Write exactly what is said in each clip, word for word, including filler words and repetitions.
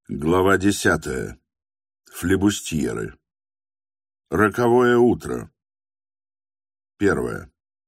Глава десятая. Флебустьеры. Роковое утро. Первое.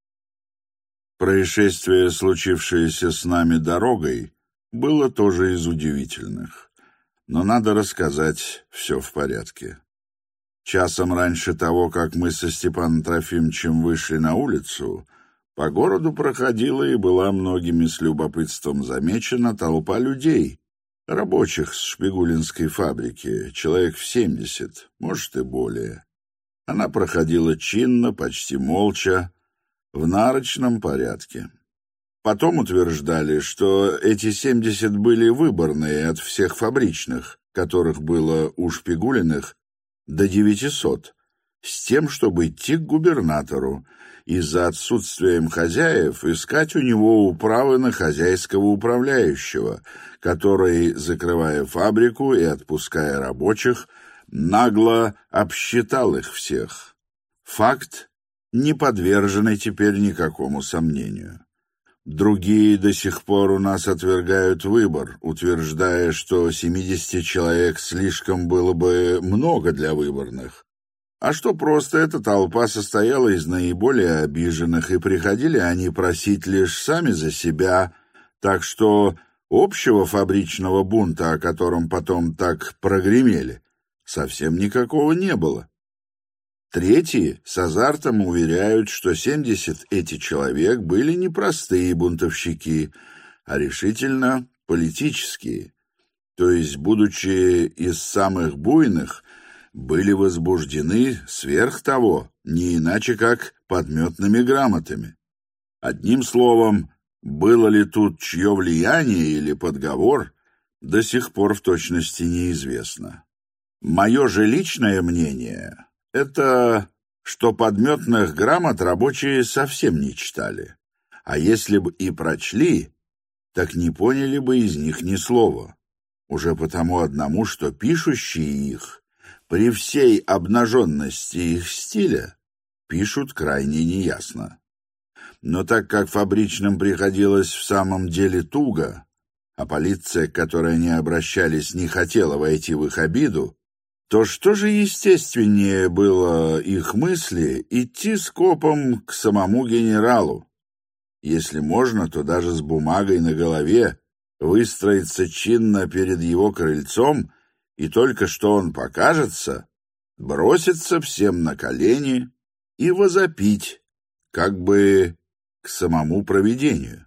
Происшествие, случившееся с нами дорогой, было тоже из удивительных. Но надо рассказать все в порядке. Часом раньше того, как мы со Степаном Трофимовичем вышли на улицу, по городу проходила и была многими с любопытством замечена толпа людей, рабочих с Шпигулинской фабрики, человек в семьдесят, может и более. Она проходила чинно, почти молча, в нарочном порядке. Потом утверждали, что эти семьдесят были выборные от всех фабричных, которых было у Шпигулиных до девятисот, с тем, чтобы идти к губернатору и за отсутствием хозяев искать у него управы на хозяйского управляющего, который, закрывая фабрику и отпуская рабочих, нагло обсчитал их всех. Факт, не подверженный теперь никакому сомнению. Другие до сих пор у нас отвергают выбор, утверждая, что семидесяти человек слишком было бы много для выборных, а что просто эта толпа состояла из наиболее обиженных, и приходили они просить лишь сами за себя, так что общего фабричного бунта, о котором потом так прогремели, совсем никакого не было. Третьи с азартом уверяют, что семьдесят эти человек были не простые бунтовщики, а решительно политические, то есть, будучи из самых буйных, были возбуждены сверх того, не иначе как подметными грамотами. Одним словом, было ли тут чье влияние или подговор, до сих пор в точности неизвестно. Мое же личное мнение — это, что подметных грамот рабочие совсем не читали, а если бы и прочли, так не поняли бы из них ни слова, уже потому одному, что пишущие их, при всей обнаженности их стиля, пишут крайне неясно. Но так как фабричным приходилось в самом деле туго, а полиция, к которой они обращались, не хотела войти в их обиду, то что же естественнее было их мысли идти скопом к самому генералу? Если можно, то даже с бумагой на голове выстроиться чинно перед его крыльцом, и только что он покажется, броситься всем на колени и возопить, как бы к самому провидению.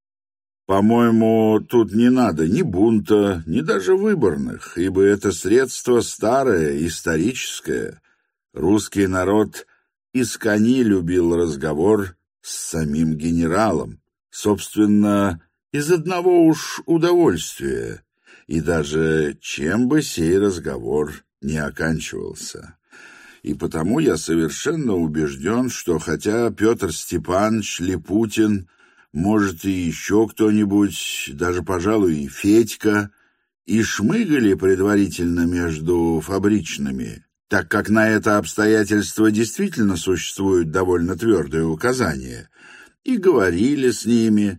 По-моему, тут не надо ни бунта, ни даже выборных, ибо это средство старое, историческое. Русский народ искони любил разговор с самим генералом, собственно, из одного уж удовольствия, и даже чем бы сей разговор не оканчивался. И потому я совершенно убежден, что хотя Петр Степанович, Липутин, может, и еще кто-нибудь, даже, пожалуй, и Федька, и шмыгали предварительно между фабричными, так как на это обстоятельство действительно существуют довольно твердые указания, и говорили с ними,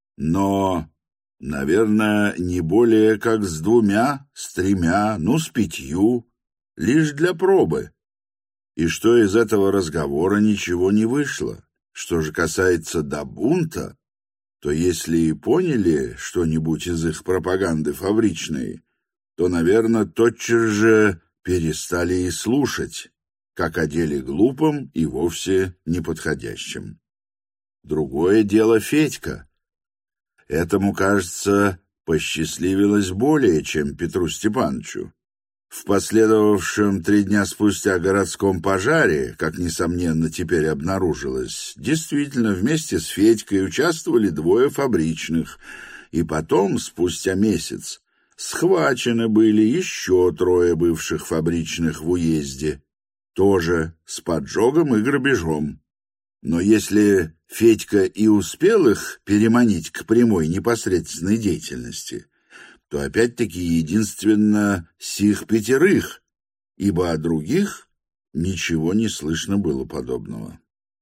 но, наверное, не более как с двумя, с тремя, ну, с пятью, лишь для пробы. И что из этого разговора ничего не вышло. Что же касается до бунта, то если и поняли что-нибудь из их пропаганды фабричной, то, наверное, тотчас же перестали и слушать, как о деле глупом и вовсе неподходящем. Другое дело Федька. Этому, кажется, посчастливилось более, чем Петру Степановичу. В последовавшем три дня спустя городском пожаре, как, несомненно, теперь обнаружилось, действительно вместе с Федькой участвовали двое фабричных, и потом, спустя месяц, схвачены были еще трое бывших фабричных в уезде, тоже с поджогом и грабежом. Но если Федька и успел их переманить к прямой непосредственной деятельности, то опять-таки единственно сих пятерых, ибо о других ничего не слышно было подобного.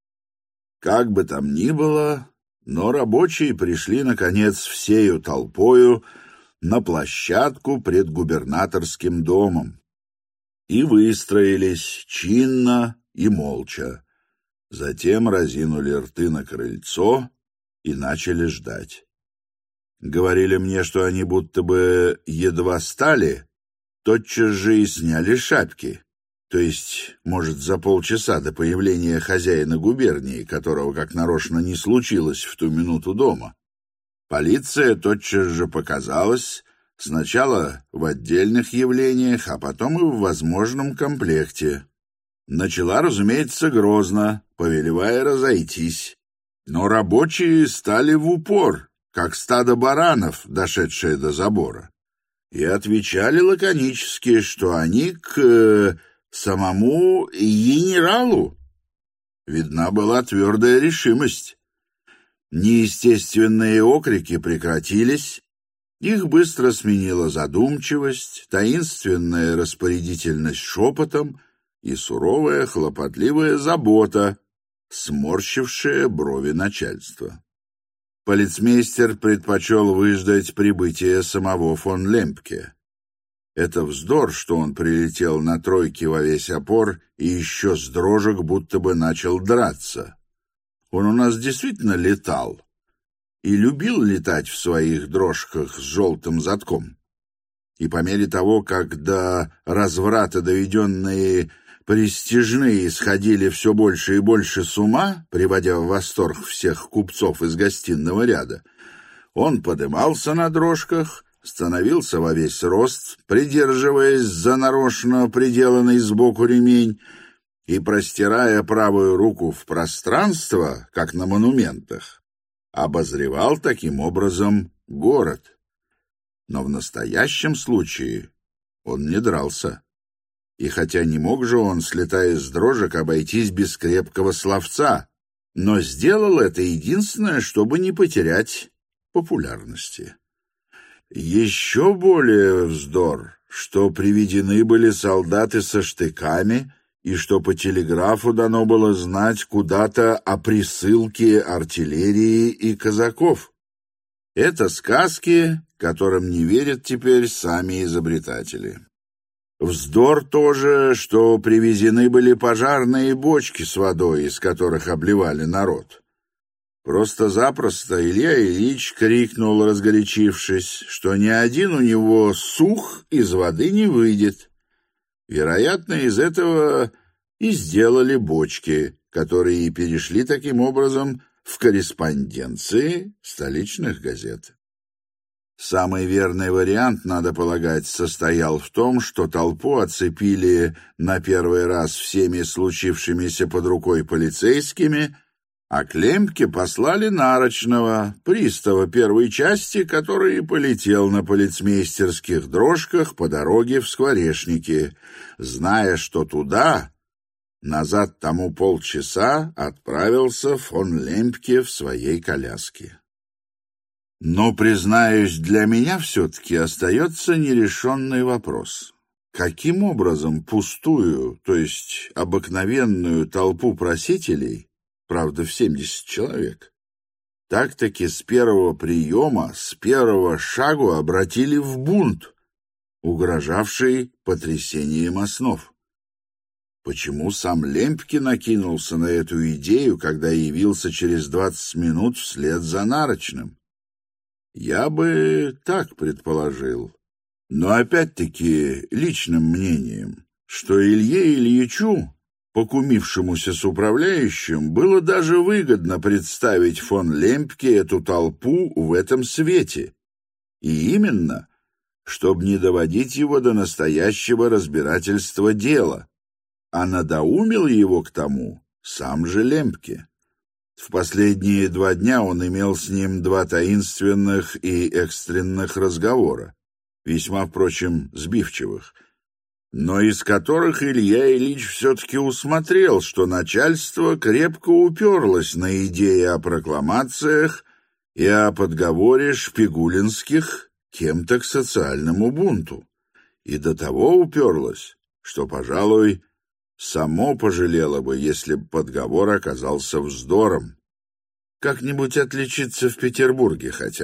Как бы там ни было, но рабочие пришли, наконец, всею толпою на площадку пред губернаторским домом. И выстроились чинно и молча. Затем разинули рты на крыльцо и начали ждать. Говорили мне, что они будто бы едва стали, тотчас же и сняли шапки. То есть, может, за полчаса до появления хозяина губернии, которого как нарочно не случилось в ту минуту дома. Полиция тотчас же показалась, сначала в отдельных явлениях, а потом и в возможном комплекте. Начала, разумеется, грозно, повелевая разойтись. Но рабочие стали в упор, как стадо баранов, дошедшее до забора, и отвечали лаконически, что они к э, самому генералу. Видна была твердая решимость. Неестественные окрики прекратились, их быстро сменила задумчивость, таинственная распорядительность шепотом и суровая хлопотливая забота, сморщившая брови начальства. Полицмейстер предпочел выждать прибытие самого фон Лемпке. Это вздор, что он прилетел на тройке во весь опор и еще с дрожек будто бы начал драться. Он у нас действительно летал и любил летать в своих дрожках с желтым задком. И по мере того, как до разврата доведенные престижные сходили все больше и больше с ума, приводя в восторг всех купцов из гостиного ряда, он подымался на дрожках, становился во весь рост, придерживаясь за нарочно приделанный сбоку ремень, и, простирая правую руку в пространство, как на монументах, обозревал таким образом город. Но в настоящем случае он не дрался. И хотя не мог же он, слетая с дрожек, обойтись без крепкого словца, но сделал это единственное, чтобы не потерять популярности. Еще более вздор, что приведены были солдаты со штыками, и что по телеграфу дано было знать куда-то о присылке артиллерии и казаков. Это сказки, которым не верят теперь сами изобретатели. Вздор тоже, что привезены были пожарные бочки с водой, из которых обливали народ. Просто-запросто Илья Ильич крикнул, разгорячившись, что ни один у него сух из воды не выйдет. Вероятно, из этого и сделали бочки, которые и перешли таким образом в корреспонденции столичных газет. Самый верный вариант, надо полагать, состоял в том, что толпу оцепили на первый раз всеми случившимися под рукой полицейскими, а к Лемпке послали нарочного, пристава первой части, который полетел на полицмейстерских дрожках по дороге в Скворечники, зная, что туда, назад тому полчаса, отправился фон Лемпке в своей коляске. Но, признаюсь, для меня все-таки остается нерешенный вопрос. Каким образом пустую, то есть обыкновенную толпу просителей, правда, в семьдесят человек, так-таки с первого приема, с первого шагу обратили в бунт, угрожавший потрясением основ? Почему сам Лемпке накинулся на эту идею, когда явился через двадцать минут вслед за Нарочным? Я бы так предположил, но опять-таки личным мнением, что Илье Ильичу, покумившемуся с управляющим, было даже выгодно представить фон Лемпке эту толпу в этом свете, и именно, чтобы не доводить его до настоящего разбирательства дела, а надоумил его к тому сам же Лемпке. В последние два дня он имел с ним два таинственных и экстренных разговора, весьма, впрочем, сбивчивых, но из которых Илья Ильич все-таки усмотрел, что начальство крепко уперлось на идеи о прокламациях и о подговоре шпигулинских кем-то к социальному бунту, и до того уперлось, что, пожалуй, само пожалело бы, если б подговор оказался вздором. Как-нибудь отличиться в Петербурге хотят,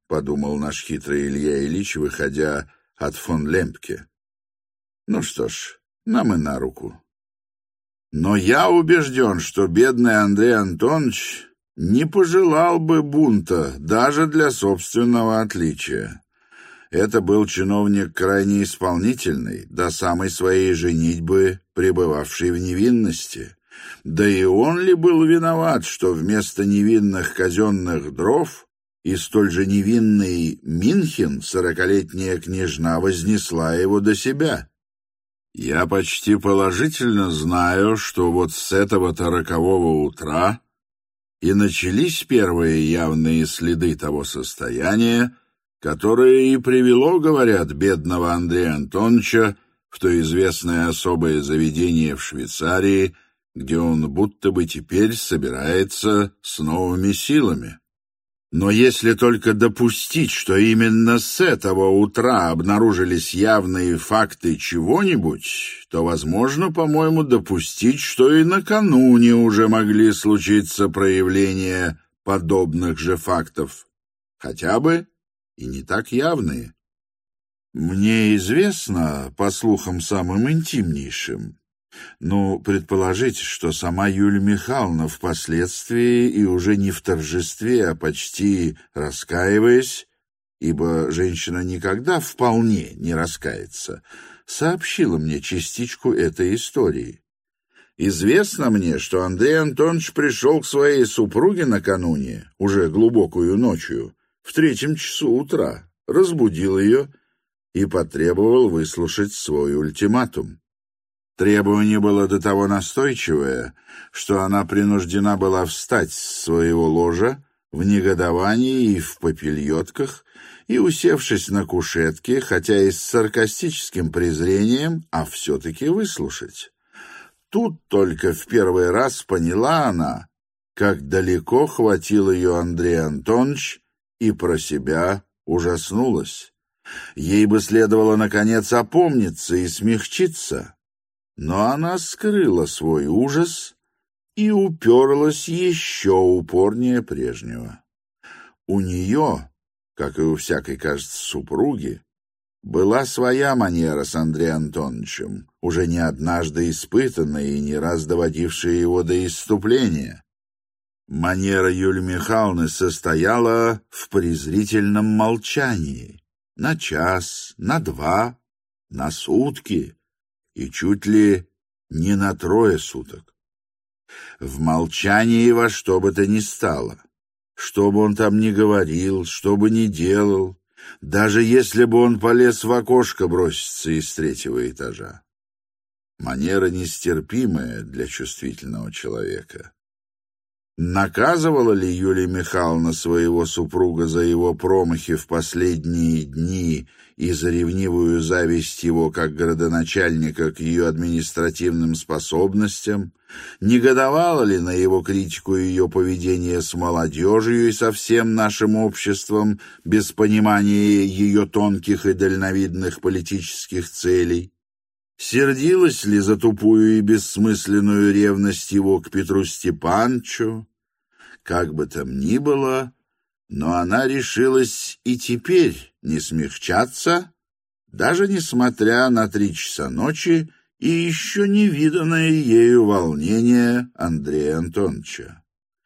— подумал наш хитрый Илья Ильич, выходя от фон Лемпке. Ну что ж, нам и на руку. Но я убежден, что бедный Андрей Антонович не пожелал бы бунта даже для собственного отличия. Это был чиновник крайне исполнительный, до самой своей женитьбы пребывавший в невинности. Да и он ли был виноват, что вместо невинных казенных дров и столь же невинный Минхен сорокалетняя княжна вознесла его до себя? Я почти положительно знаю, что вот с этого-то рокового утра и начались первые явные следы того состояния, которое и привело, говорят, бедного Андрея Антоновича в то известное особое заведение в Швейцарии, где он будто бы теперь собирается с новыми силами. Но если только допустить, что именно с этого утра обнаружились явные факты чего-нибудь, то возможно, по-моему, допустить, что и накануне уже могли случиться проявления подобных же фактов, хотя бы и не так явные. Мне известно, по слухам самым интимнейшим, ну, предположить, что сама Юлия Михайловна впоследствии и уже не в торжестве, а почти раскаиваясь, ибо женщина никогда вполне не раскается, сообщила мне частичку этой истории. Известно мне, что Андрей Антонович пришел к своей супруге накануне, уже глубокую ночью, в третьем часу утра, разбудил ее и потребовал выслушать свой ультиматум. Требование было до того настойчивое, что она принуждена была встать с своего ложа в негодовании и в попельотках, и, усевшись на кушетке, хотя и с саркастическим презрением, а все-таки выслушать. Тут только в первый раз поняла она, как далеко хватил ее Андрей Антонович, и про себя ужаснулась. Ей бы следовало, наконец, опомниться и смягчиться. Но она скрыла свой ужас и уперлась еще упорнее прежнего. У нее, как и у всякой, кажется, супруги, была своя манера с Андреем Антоновичем, уже не однажды испытанная и не раз доводившая его до исступления. Манера Юлии Михайловны состояла в презрительном молчании на час, на два, на сутки, и чуть ли не на трое суток. В молчании во что бы то ни стало, что бы он там ни говорил, что бы ни делал, даже если бы он полез в окошко броситься из третьего этажа. Манера нестерпимая для чувствительного человека. Наказывала ли Юлия Михайловна своего супруга за его промахи в последние дни и за ревнивую зависть его как градоначальника к ее административным способностям? Негодовала ли на его критику ее поведения с молодежью и со всем нашим обществом без понимания ее тонких и дальновидных политических целей? Сердилась ли за тупую и бессмысленную ревность его к Петру Степановичу? Как бы там ни было, но она решилась и теперь не смягчаться, даже несмотря на три часа ночи и еще не виданное ею волнение Андрея Антоновича.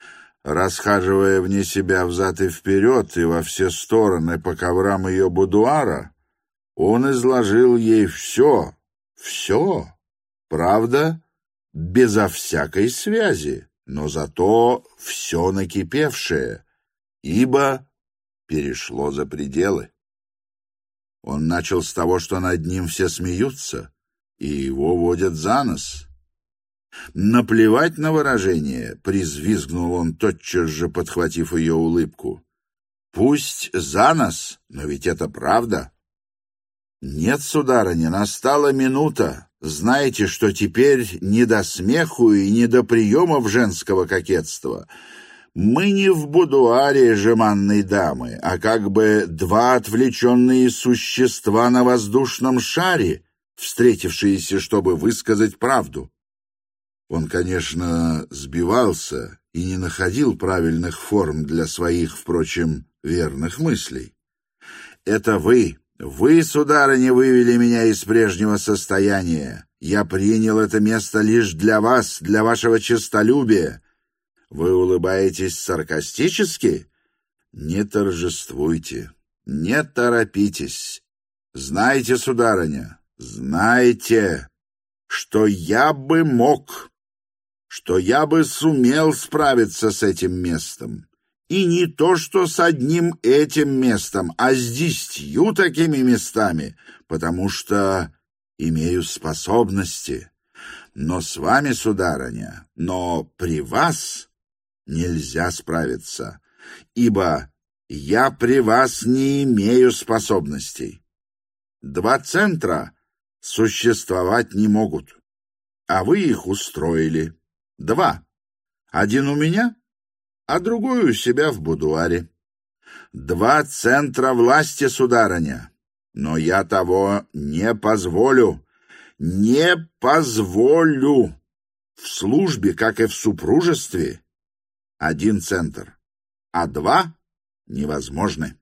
Расхаживая вне себя взад и вперед и во все стороны по коврам ее будуара, он изложил ей все, Все, правда, безо всякой связи, но зато все накипевшее, ибо перешло за пределы. Он начал с того, что над ним все смеются, и его водят за нос. «Наплевать на выражение», — призвизгнул он, тотчас же подхватив ее улыбку. «Пусть за нос, но ведь это правда». «Нет, сударыня, настала минута. Знаете, что теперь не до смеху и не до приемов женского кокетства. Мы не в будуаре жеманной дамы, а как бы два отвлеченные существа на воздушном шаре, встретившиеся, чтобы высказать правду». Он, конечно, сбивался и не находил правильных форм для своих, впрочем, верных мыслей. Это вы, вы, сударыня, вывели меня из прежнего состояния. Я принял это место лишь для вас, для вашего честолюбия. Вы улыбаетесь саркастически? Не торжествуйте, не торопитесь. Знайте, сударыня, знайте, что я бы мог, что я бы сумел справиться с этим местом. И не то что с одним этим местом, а с десятью такими местами, потому что имею способности. Но с вами, сударыня, но при вас нельзя справиться, ибо я при вас не имею способностей. Два центра существовать не могут, а вы их устроили. Два. Один у меня, а другой у себя в будуаре. Два центра власти, сударыня, но я того не позволю, не позволю. В службе, как и в супружестве, один центр, а два невозможны.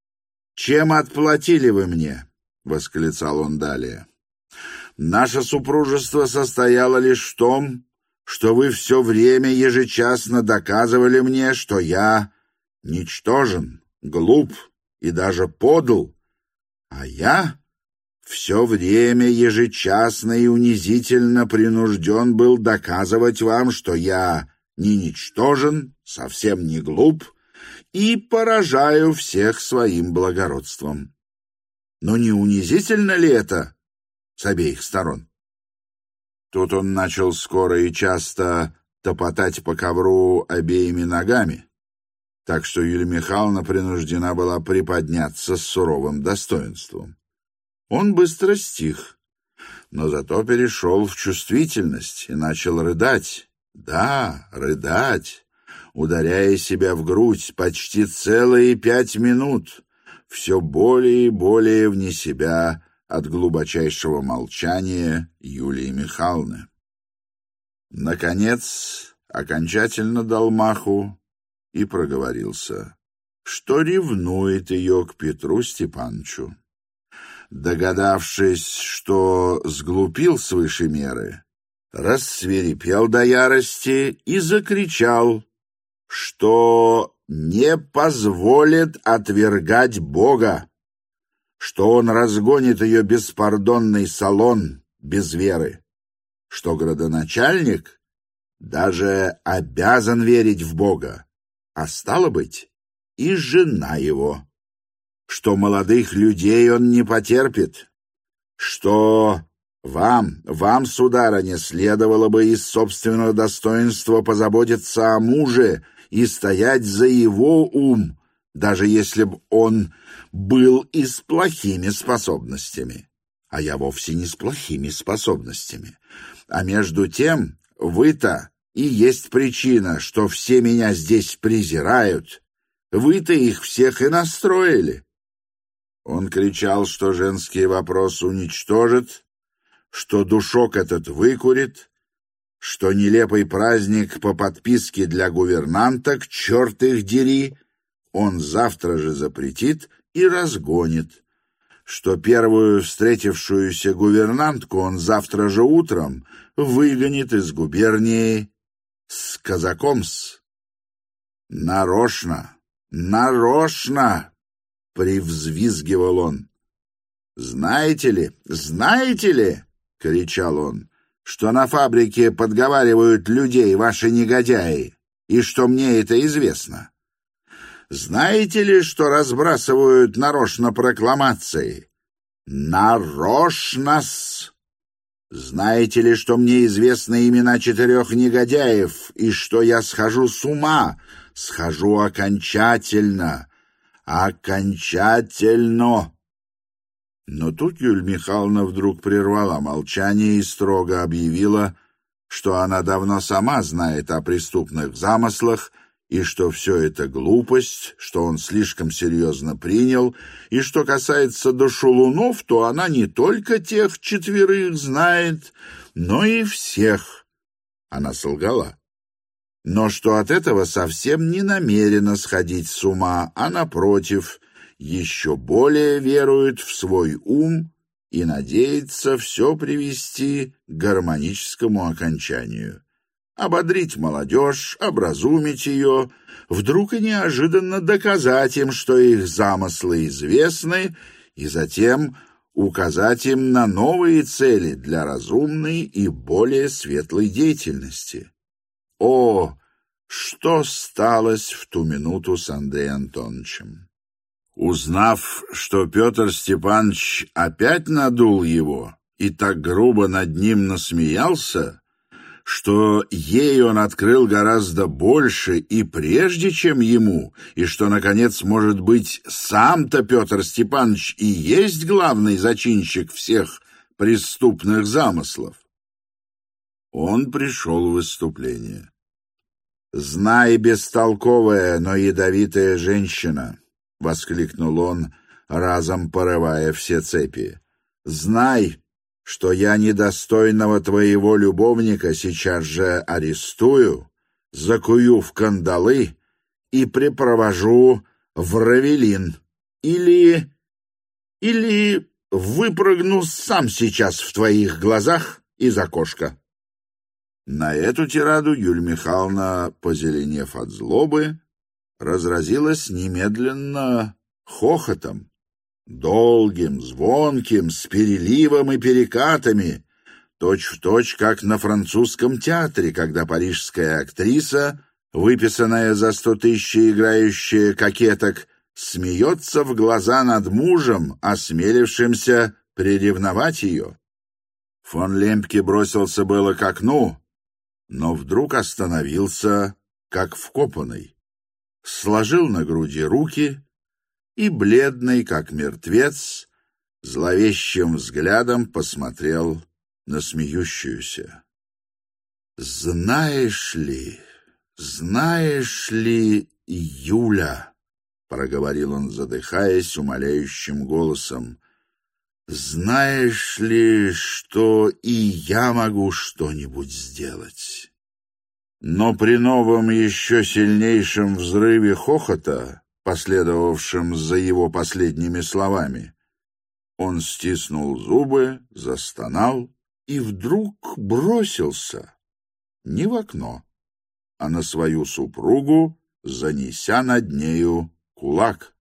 «Чем отплатили вы мне?» — восклицал он далее. «Наше супружество состояло лишь в том, что вы все время ежечасно доказывали мне, что я ничтожен, глуп и даже подл, а я все время ежечасно и унизительно принужден был доказывать вам, что я не ничтожен, совсем не глуп и поражаю всех своим благородством. Но не унизительно ли это с обеих сторон?» Тут он начал скоро и часто топотать по ковру обеими ногами, так что Юлия Михайловна принуждена была приподняться с суровым достоинством. Он быстро стих, но зато перешел в чувствительность и начал рыдать. Да, рыдать, ударяя себя в грудь почти целые пять минут, все более и более вне себя от глубочайшего молчания Юлии Михайловны. Наконец, окончательно дал маху и проговорился, что ревнует ее к Петру Степановичу. Догадавшись, что сглупил свыше меры, рассвирепел до ярости и закричал, что не позволит отвергать Бога, что он разгонит ее беспардонный салон без веры, что градоначальник даже обязан верить в Бога, а стало быть, и жена его, что молодых людей он не потерпит, что вам, вам, сударыня, следовало бы из собственного достоинства позаботиться о муже и стоять за его ум, даже если б он был и с плохими способностями. А я вовсе не с плохими способностями. А между тем, вы-то и есть причина, что все меня здесь презирают. Вы-то их всех и настроили. Он кричал, что женский вопрос уничтожит, что душок этот выкурит, что нелепый праздник по подписке для гувернанток, черт их дери, он завтра же запретит и разгонит, что первую встретившуюся гувернантку он завтра же утром выгонит из губернии с казаком-с. Нарочно, нарочно, привзвизгивал он. Знаете ли, знаете ли, кричал он, что на фабрике подговаривают людей ваши негодяи, и что мне это известно. Знаете ли, что разбрасывают нарочно прокламации? Нарочно-с! Знаете ли, что мне известны имена четырех негодяев, и что я схожу с ума, схожу окончательно, окончательно? Но тут Юлия Михайловна вдруг прервала молчание и строго объявила, что она давно сама знает о преступных замыслах, и что все это глупость, что он слишком серьезно принял, и что касается до шалунов, то она не только тех четверых знает, но и всех. Она солгала. но что от этого совсем не намерена сходить с ума, а, напротив, еще более верует в свой ум и надеется все привести к гармоническому окончанию. Ободрить молодежь, образумить ее, вдруг и неожиданно доказать им, что их замыслы известны, и затем указать им на новые цели для разумной и более светлой деятельности. О, что сталось в ту минуту с Андреем Антоновичем! Узнав, что Петр Степанович опять надул его и так грубо над ним насмеялся, что ей он открыл гораздо больше и прежде, чем ему, и что, наконец, может быть, сам-то Петр Степанович и есть главный зачинщик всех преступных замыслов, он пришел в выступление. «Знай, бестолковая, но ядовитая женщина!» — воскликнул он, разом порывая все цепи. «Знай, что я недостойного твоего любовника сейчас же арестую, закую в кандалы и припровожу в Равелин, или... или выпрыгну сам сейчас в твоих глазах из окошка». На эту тираду Юлия Михайловна, позеленев от злобы, разразилась немедленно хохотом, долгим, звонким, с переливом и перекатами, точь-в-точь, как на французском театре, когда парижская актриса, выписанная за сто тысяч играющая кокеток, смеется в глаза над мужем, осмелившимся приревновать ее. Фон Лемпке бросился было к окну, но вдруг остановился, как вкопанный, сложил на груди руки и, бледный, как мертвец, зловещим взглядом посмотрел на смеющуюся. «Знаешь ли, знаешь ли, Юля, — проговорил он, задыхаясь, умоляющим голосом, — знаешь ли, что и я могу что-нибудь сделать?» Но при новом еще сильнейшем взрыве хохота, последовавшем за его последними словами, он стиснул зубы, застонал и вдруг бросился не в окно, а на свою супругу, занеся над нею кулак.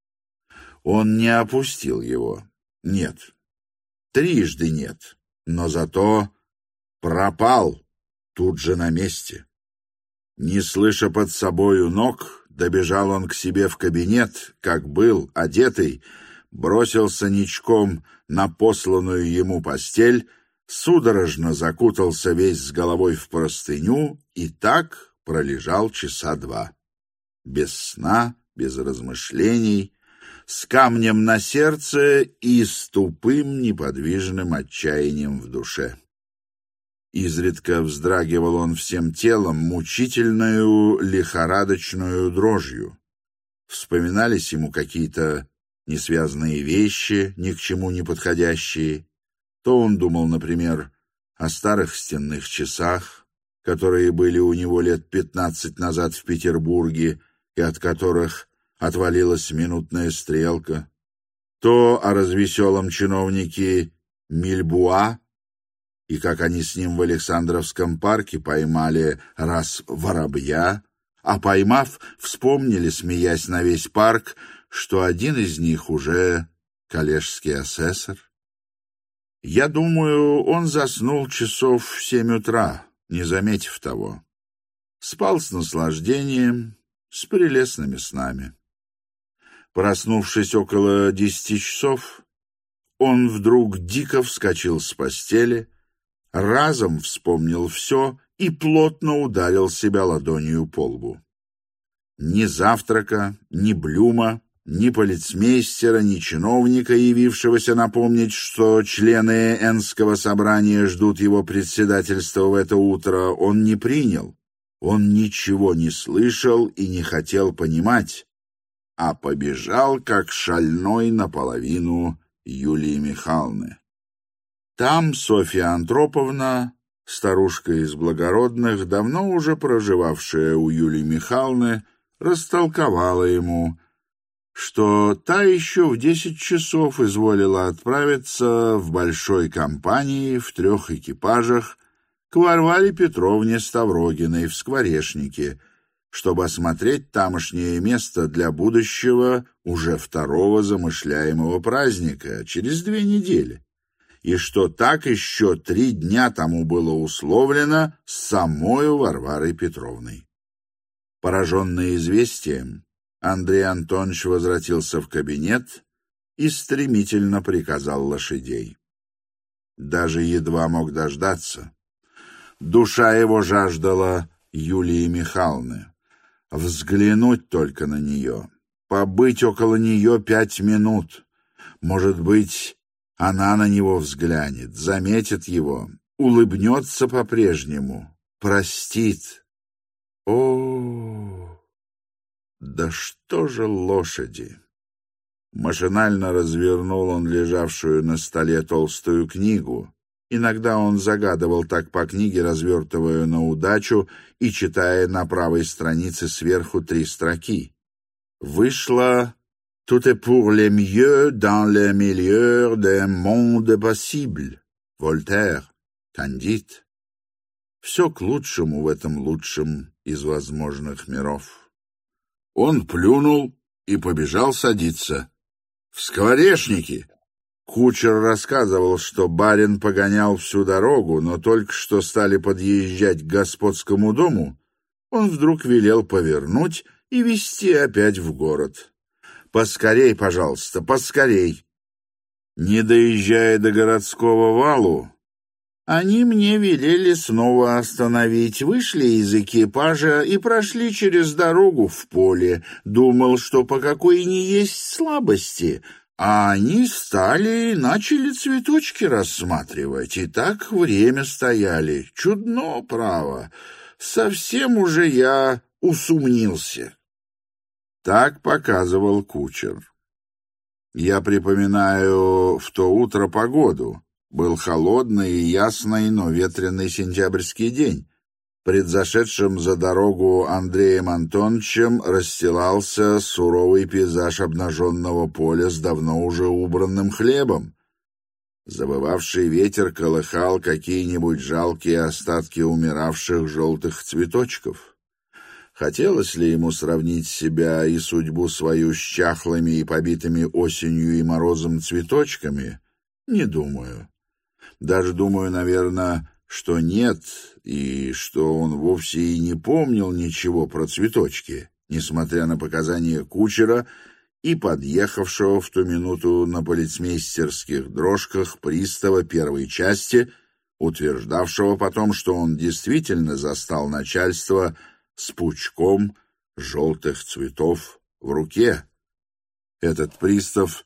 Он не опустил его, нет, трижды нет, но зато пропал тут же на месте. Не слыша под собою ног, добежал он к себе в кабинет, как был, одетый, бросился ничком на посланную ему постель, судорожно закутался весь с головой в простыню и так пролежал часа два. Без сна, без размышлений, с камнем на сердце и с тупым неподвижным отчаянием в душе. Изредка вздрагивал он всем телом мучительную лихорадочную дрожью. Вспоминались ему какие-то несвязные вещи, ни к чему не подходящие. То он думал, например, о старых стенных часах, которые были у него лет пятнадцать назад в Петербурге и от которых отвалилась минутная стрелка, то о развеселом чиновнике Мильбуа, и как они с ним в Александровском парке поймали раз воробья, а поймав, вспомнили, смеясь на весь парк, что один из них уже коллежский асессор. Я думаю, он заснул часов в семь утра, не заметив того. Спал с наслаждением, с прелестными снами. Проснувшись около десяти часов, он вдруг дико вскочил с постели, разом вспомнил все и плотно ударил себя ладонью по лбу. Ни завтрака, ни блюма, ни полицмейстера, ни чиновника, явившегося напомнить, что члены Энского собрания ждут его председательства в это утро, он не принял. Он ничего не слышал и не хотел понимать, а побежал, как шальной, наполовину Юлии Михайловны. Там Софья Антроповна старушка из благородных, давно уже проживавшая у Юлии Михайловны, растолковала ему, что та еще в десять часов изволила отправиться в большой компании в трех экипажах к Варваре Петровне Ставрогиной в Скворечнике, чтобы осмотреть тамошнее место для будущего уже второго замышляемого праздника через две недели, и что так еще три дня тому было условлено с самою Варварой Петровной. Пораженный известием, Андрей Антонович возвратился в кабинет и стремительно приказал лошадей. Даже едва мог дождаться. Душа его жаждала Юлии Михайловны. Взглянуть только на нее, побыть около нее пять минут. Может быть, она на него взглянет, заметит его, улыбнется по-прежнему, простит. О, да что же лошади! Машинально развернул он лежавшую на столе толстую книгу. Иногда он загадывал так по книге, развертывая на удачу и читая на правой странице сверху три строки. Вышло «Tout est pour le mieux dans le milieu d'un monde possible» Вольтер, Кандид. Все к лучшему в этом лучшем из возможных миров. Он плюнул и побежал садиться. В Скворечнике. Кучер рассказывал, что барин погонял всю дорогу, но только что стали подъезжать к господскому дому, он вдруг велел повернуть и везти опять в город. «Поскорей, пожалуйста, поскорей!» Не доезжая до городского валу, они мне велели снова остановить, вышли из экипажа и прошли через дорогу в поле. Думал, что по какой ни есть слабости, а они стали и начали цветочки рассматривать, и так время стояли. Чудно, право, совсем уже я усомнился. Так показывал кучер. Я припоминаю в то утро погоду. Был холодный и ясный, но ветреный сентябрьский день. Пред зашедшим за дорогу Андреем Антоновичем расстилался суровый пейзаж обнаженного поля с давно уже убранным хлебом. Забывавший ветер колыхал какие-нибудь жалкие остатки умиравших желтых цветочков. Хотелось ли ему сравнить себя и судьбу свою с чахлыми и побитыми осенью и морозом цветочками? Не думаю. Даже думаю, наверное, что нет, и что он вовсе и не помнил ничего про цветочки, несмотря на показания кучера и подъехавшего в ту минуту на полицмейстерских дрожках пристава первой части, утверждавшего потом, что он действительно застал начальство с пучком желтых цветов в руке. Этот пристав,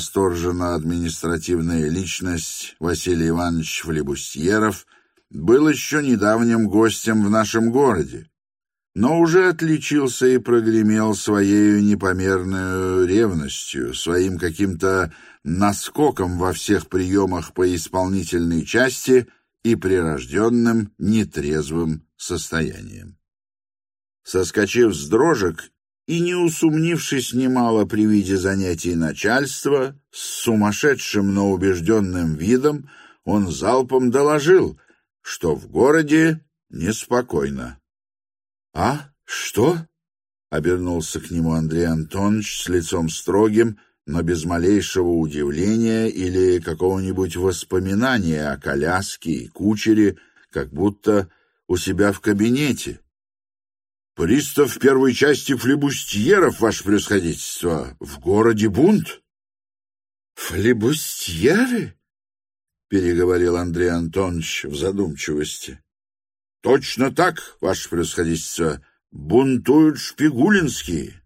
восторженно-административная личность Василий Иванович Флебустьеров, был еще недавним гостем в нашем городе, но уже отличился и прогремел своей непомерной ревностью, своим каким-то наскоком во всех приемах по исполнительной части и прирожденным нетрезвым состоянием. Соскочив с дрожек и не усомнившись немало при виде занятий начальства, с сумасшедшим, но убежденным видом он залпом доложил, что в городе неспокойно. — А? Что? — обернулся к нему Андрей Антонович с лицом строгим, но без малейшего удивления или какого-нибудь воспоминания о коляске и кучере, как будто у себя в кабинете. «Пристав первой части флебустьеров, ваше превосходительство, в городе бунт». «Флебустьеры?» — переговорил Андрей Антонович в задумчивости. «Точно так, ваше превосходительство, бунтуют шпигулинские».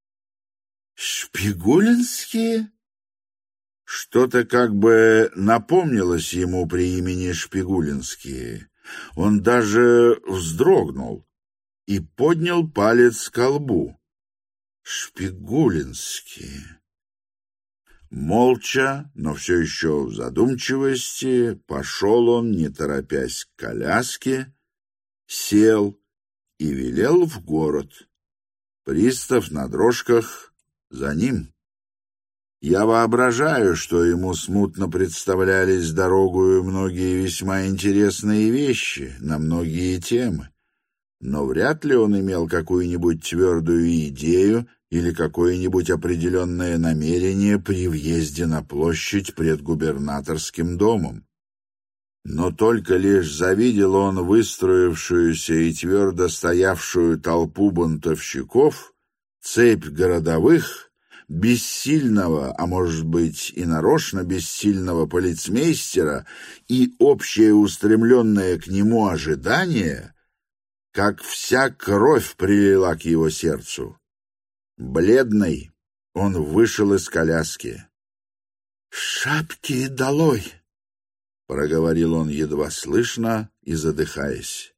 «Шпигулинские?» Что-то как бы напомнилось ему при имени Шпигулинские. Он даже вздрогнул и поднял палец ко лбу. Шпигулинские. Молча, но все еще в задумчивости, пошел он, не торопясь, к коляске, сел и велел в город. Пристав на дрожках за ним. Я воображаю, что ему смутно представлялись дорогою многие весьма интересные вещи на многие темы, но вряд ли он имел какую-нибудь твердую идею или какое-нибудь определенное намерение при въезде на площадь пред губернаторским домом. Но только лишь завидел он выстроившуюся и твердо стоявшую толпу бунтовщиков, цепь городовых, бессильного, а может быть и нарочно бессильного полицмейстера и общее устремленное к нему ожидание, как вся кровь прилила к его сердцу. Бледный, он вышел из коляски. «Шапки долой!» — проговорил он едва слышно и задыхаясь.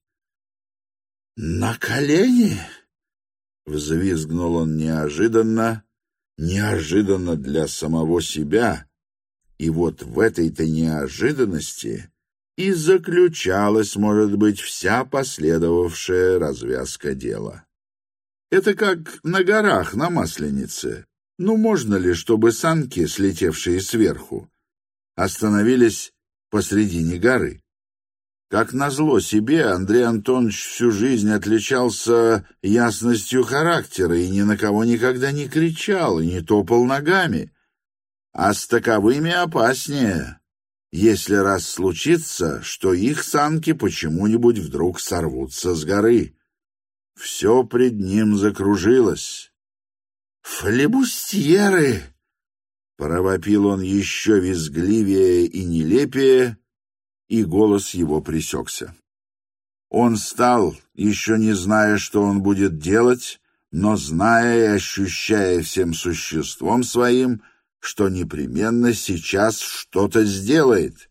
«На колени!» — взвизгнул он неожиданно, неожиданно для самого себя, и вот в этой-то неожиданности и заключалась, может быть, вся последовавшая развязка дела. Это как на горах на Масленице. Ну, можно ли, чтобы санки, слетевшие сверху, остановились посредине горы? Как назло себе, Андрей Антонович всю жизнь отличался ясностью характера и ни на кого никогда не кричал и не топал ногами. А с таковыми опаснее, если раз случится, что их санки почему-нибудь вдруг сорвутся с горы. Все пред ним закружилось. «Флебустьеры!» — провопил он еще визгливее и нелепее, и голос его пресекся. Он встал, еще не зная, что он будет делать, но зная и ощущая всем существом своим, что непременно сейчас что-то сделает.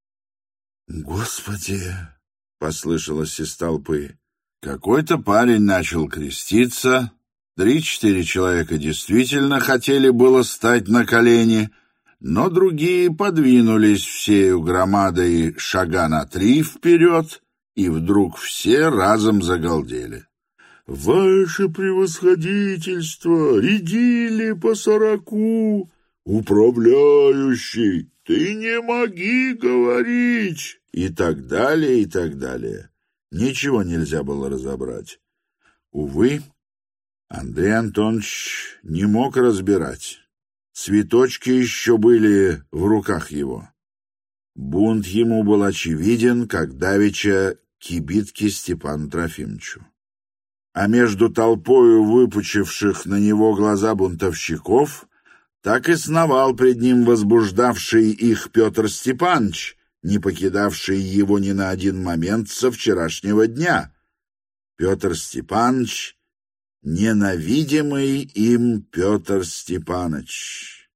«Господи!» — послышалось из толпы. Какой-то парень начал креститься, три-четыре человека действительно хотели было стать на колени, но другие подвинулись всею громадой шага на три вперед, и вдруг все разом загалдели. «Ваше превосходительство, идили по сороку, управляющий, ты не моги говорить!» И так далее, и так далее. Ничего нельзя было разобрать. Увы, Андрей Антонович не мог разбирать. Цветочки еще были в руках его. Бунт ему был очевиден, как давеча кибитке Степану Трофимовичу. А между толпою выпучивших на него глаза бунтовщиков так и сновал пред ним возбуждавший их Петр Степанович, не покидавший его ни на один момент со вчерашнего дня. Петр Степанович, ненавидимый им Петр Степанович.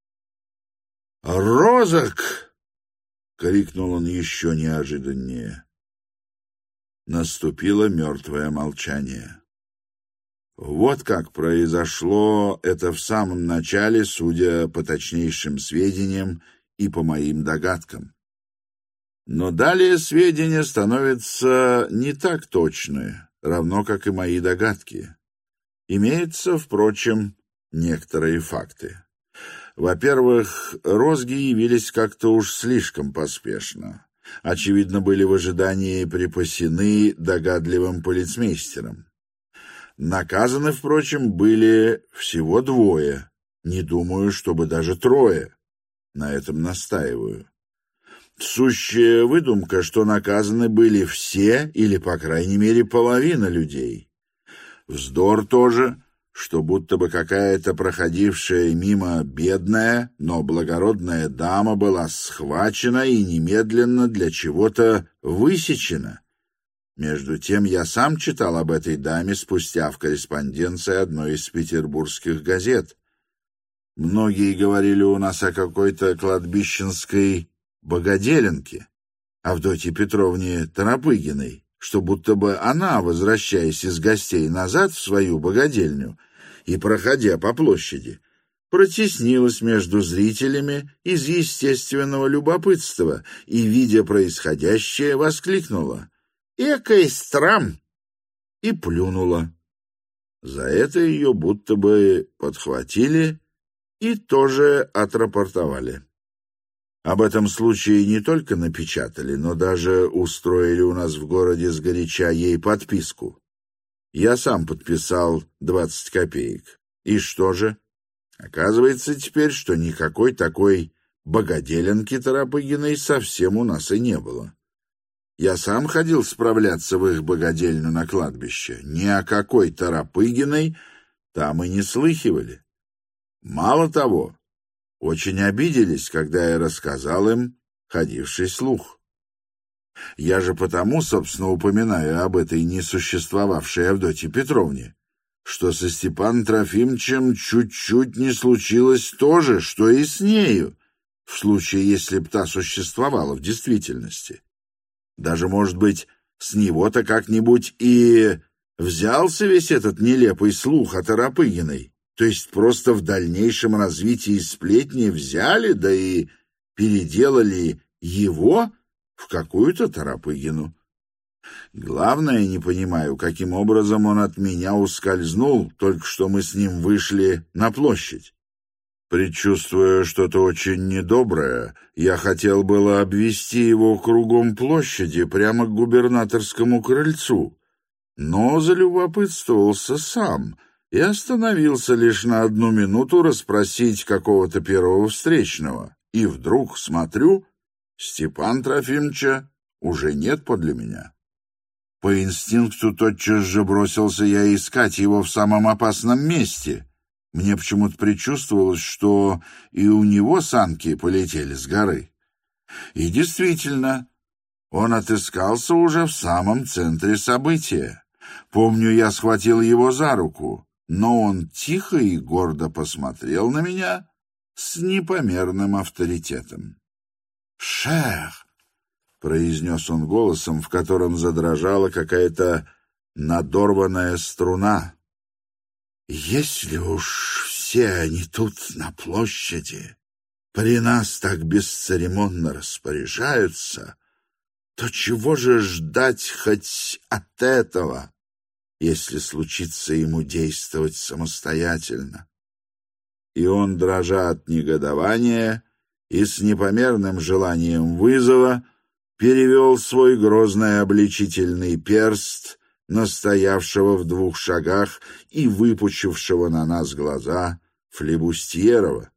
«Розок!» — крикнул он еще неожиданнее. Наступило мертвое молчание. Вот как произошло это в самом начале, судя по точнейшим сведениям и по моим догадкам. Но далее сведения становятся не так точны, равно как и мои догадки. Имеются, впрочем, некоторые факты. Во-первых, розги явились как-то уж слишком поспешно. Очевидно, были в ожидании припасены догадливым полицмейстером. Наказаны, впрочем, были всего двое. Не думаю, чтобы даже трое. На этом настаиваю. Сущая выдумка, что наказаны были все или, по крайней мере, половина людей. Вздор тоже, что будто бы какая-то проходившая мимо бедная, но благородная дама была схвачена и немедленно для чего-то высечена. Между тем я сам читал об этой даме спустя в корреспонденции одной из петербургских газет. Многие говорили у нас о какой-то кладбищенской богоделенке, Авдотье Петровне Торопыгиной, что будто бы она, возвращаясь из гостей назад в свою богадельню и проходя по площади, протеснилась между зрителями из естественного любопытства и, видя происходящее, воскликнула: «Экой страм!» и плюнула. За это ее будто бы подхватили и тоже отрапортовали. Об этом случае не только напечатали, но даже устроили у нас в городе сгоряча ей подписку. Я сам подписал двадцать копеек. И что же? Оказывается теперь, что никакой такой богоделенки Торопыгиной совсем у нас и не было. Я сам ходил справляться в их богодельню на кладбище. Ни о какой Торопыгиной там и не слыхивали. Мало того, очень обиделись, когда я рассказал им ходивший слух. Я же потому, собственно, упоминаю об этой несуществовавшей Авдотье Петровне, что со Степаном Трофимовичем чуть-чуть не случилось то же, что и с нею, в случае, если б та существовала в действительности. Даже, может быть, с него-то как-нибудь и взялся весь этот нелепый слух о Торопыгиной, то есть просто в дальнейшем развитии сплетни взяли, да и переделали его в какую-то Торопыгину. Главное, не понимаю, каким образом он от меня ускользнул, только что мы с ним вышли на площадь. Предчувствуя что-то очень недоброе, я хотел было обвести его кругом площади прямо к губернаторскому крыльцу, но залюбопытствовался сам и остановился лишь на одну минуту расспросить какого-то первого встречного. И вдруг, смотрю, Степан Трофимовича уже нет подле меня. По инстинкту тотчас же бросился я искать его в самом опасном месте. Мне почему-то предчувствовалось, что и у него санки полетели с горы. И действительно, он отыскался уже в самом центре события. Помню, я схватил его за руку, но он тихо и гордо посмотрел на меня с непомерным авторитетом. «Шер!» — произнес он голосом, в котором задрожала какая-то надорванная струна. «Если уж все они тут на площади при нас так бесцеремонно распоряжаются, то чего же ждать хоть от этого, если случится ему действовать самостоятельно?» И он, дрожа от негодования и с непомерным желанием вызова, перевел свой грозный обличительный перст на стоявшего в двух шагах и выпучившего на нас глаза флебустьерова.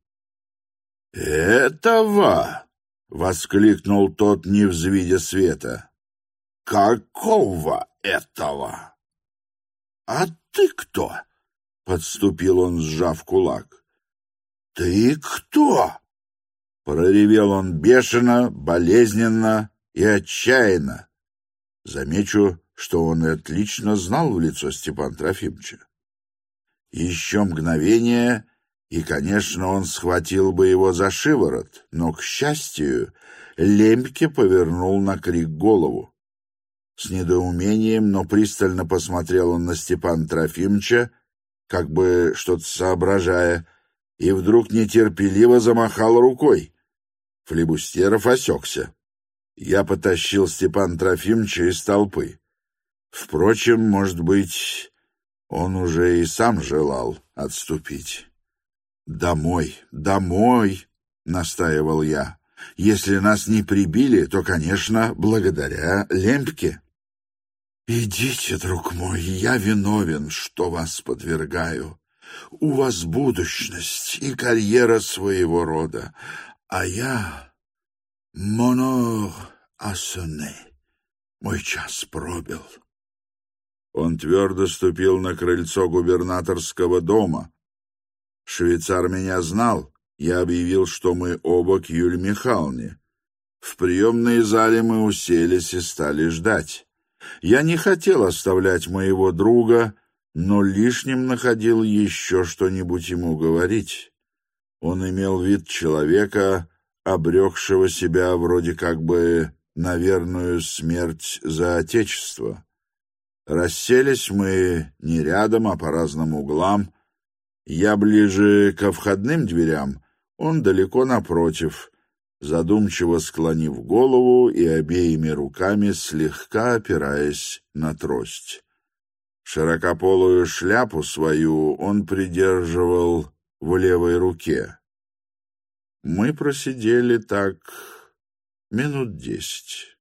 «Этого!» — воскликнул тот, не взвидя света. «Какого этого?» «А ты кто?» — подступил он, сжав кулак. «Ты кто?» — проревел он бешено, болезненно и отчаянно. Замечу, что он отлично знал в лицо Степана Трофимовича. Еще мгновение, и, конечно, он схватил бы его за шиворот, но, к счастью, Лемпке повернул на крик голову. С недоумением, но пристально посмотрел он на Степана Трофимовича, как бы что-то соображая, и вдруг нетерпеливо замахал рукой. Флебустеров осекся. Я потащил Степана Трофимовича из толпы. Впрочем, может быть, он уже и сам желал отступить. «Домой, домой!» — настаивал я. «Если нас не прибили, то, конечно, благодаря Лемпке». «Идите, друг мой, я виновен, что вас подвергаю. У вас будущность и карьера своего рода, а я... Монор ассоне. Мой час пробил». Он твердо ступил на крыльцо губернаторского дома. Швейцар меня знал. Я объявил, что мы оба к Юлии Михайловне. В приемной зале мы уселись и стали ждать. Я не хотел оставлять моего друга, но лишним находил еще что-нибудь ему говорить. Он имел вид человека, обрекшего себя вроде как бы на верную смерть за отечество. Расселись мы не рядом, а по разным углам. Я ближе ко входным дверям, он далеко напротив, задумчиво склонив голову и обеими руками слегка опираясь на трость. Широкополую шляпу свою он придерживал в левой руке. Мы просидели так минут десять.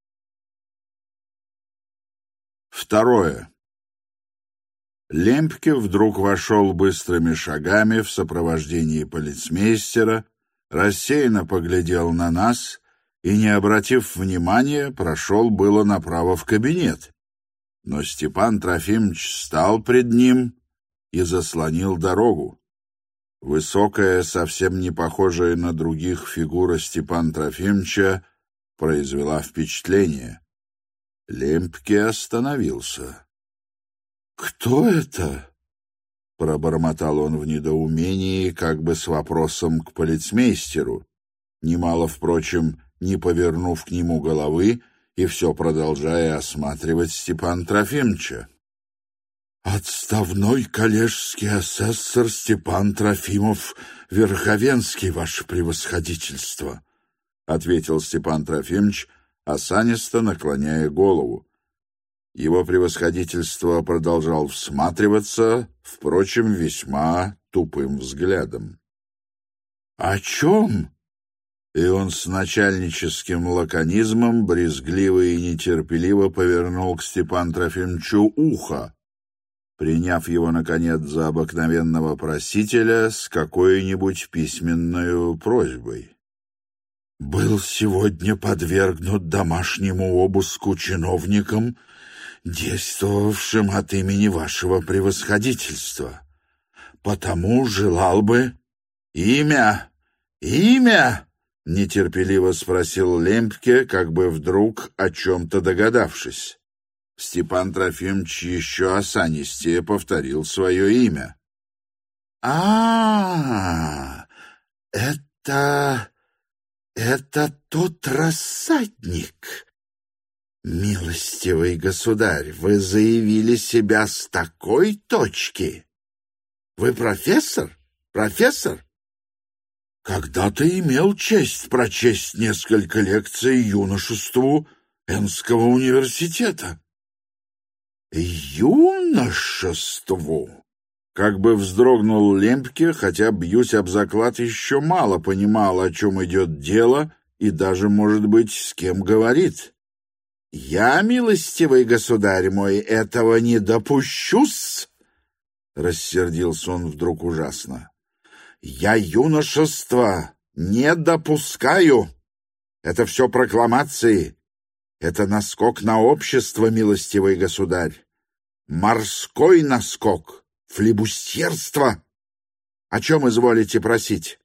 Второе. Лемпке вдруг вошел быстрыми шагами в сопровождении полицмейстера, рассеянно поглядел на нас и, не обратив внимания, прошел было направо в кабинет. Но Степан Трофимович стал пред ним и заслонил дорогу. Высокая, совсем не похожая на других фигура Степана Трофимовича произвела впечатление. Лемпке остановился. «Кто это?» — пробормотал он в недоумении, как бы с вопросом к полицмейстеру, немало, впрочем, не повернув к нему головы и все продолжая осматривать Степана Трофимовича. «Отставной коллежский асессор Степан Трофимов Верховенский, ваше превосходительство», — ответил Степан Трофимович, осанисто наклоняя голову. Его превосходительство продолжал всматриваться, впрочем, весьма тупым взглядом. «О чем?» И он с начальническим лаконизмом брезгливо и нетерпеливо повернул к Степану Трофимовичу ухо, приняв его, наконец, за обыкновенного просителя с какой-нибудь письменной просьбой. «Был сегодня подвергнут домашнему обыску чиновникам, действовавшим от имени вашего превосходительства. Потому желал бы...» «Имя! Имя!» — нетерпеливо спросил Лемпке, как бы вдруг о чем-то догадавшись. Степан Трофимович еще осанистее повторил свое имя. «А, это... это тот рассадник. Милостивый государь, вы заявили себя с такой точки. Вы профессор? Профессор? Когда-то имел честь прочесть несколько лекций юношеству Энского университета». «Юношеству?» Как бы вздрогнул Лемпке, хотя, бьюсь об заклад, еще мало понимал, о чем идет дело, и даже, может быть, с кем говорит. «Я, милостивый государь мой, этого не допущу-с!» Рассердился он вдруг ужасно. «Я юношество не допускаю! Это все прокламации, это наскок на общество, милостивый государь, морской наскок, флибустьерство. О чем изволите просить?»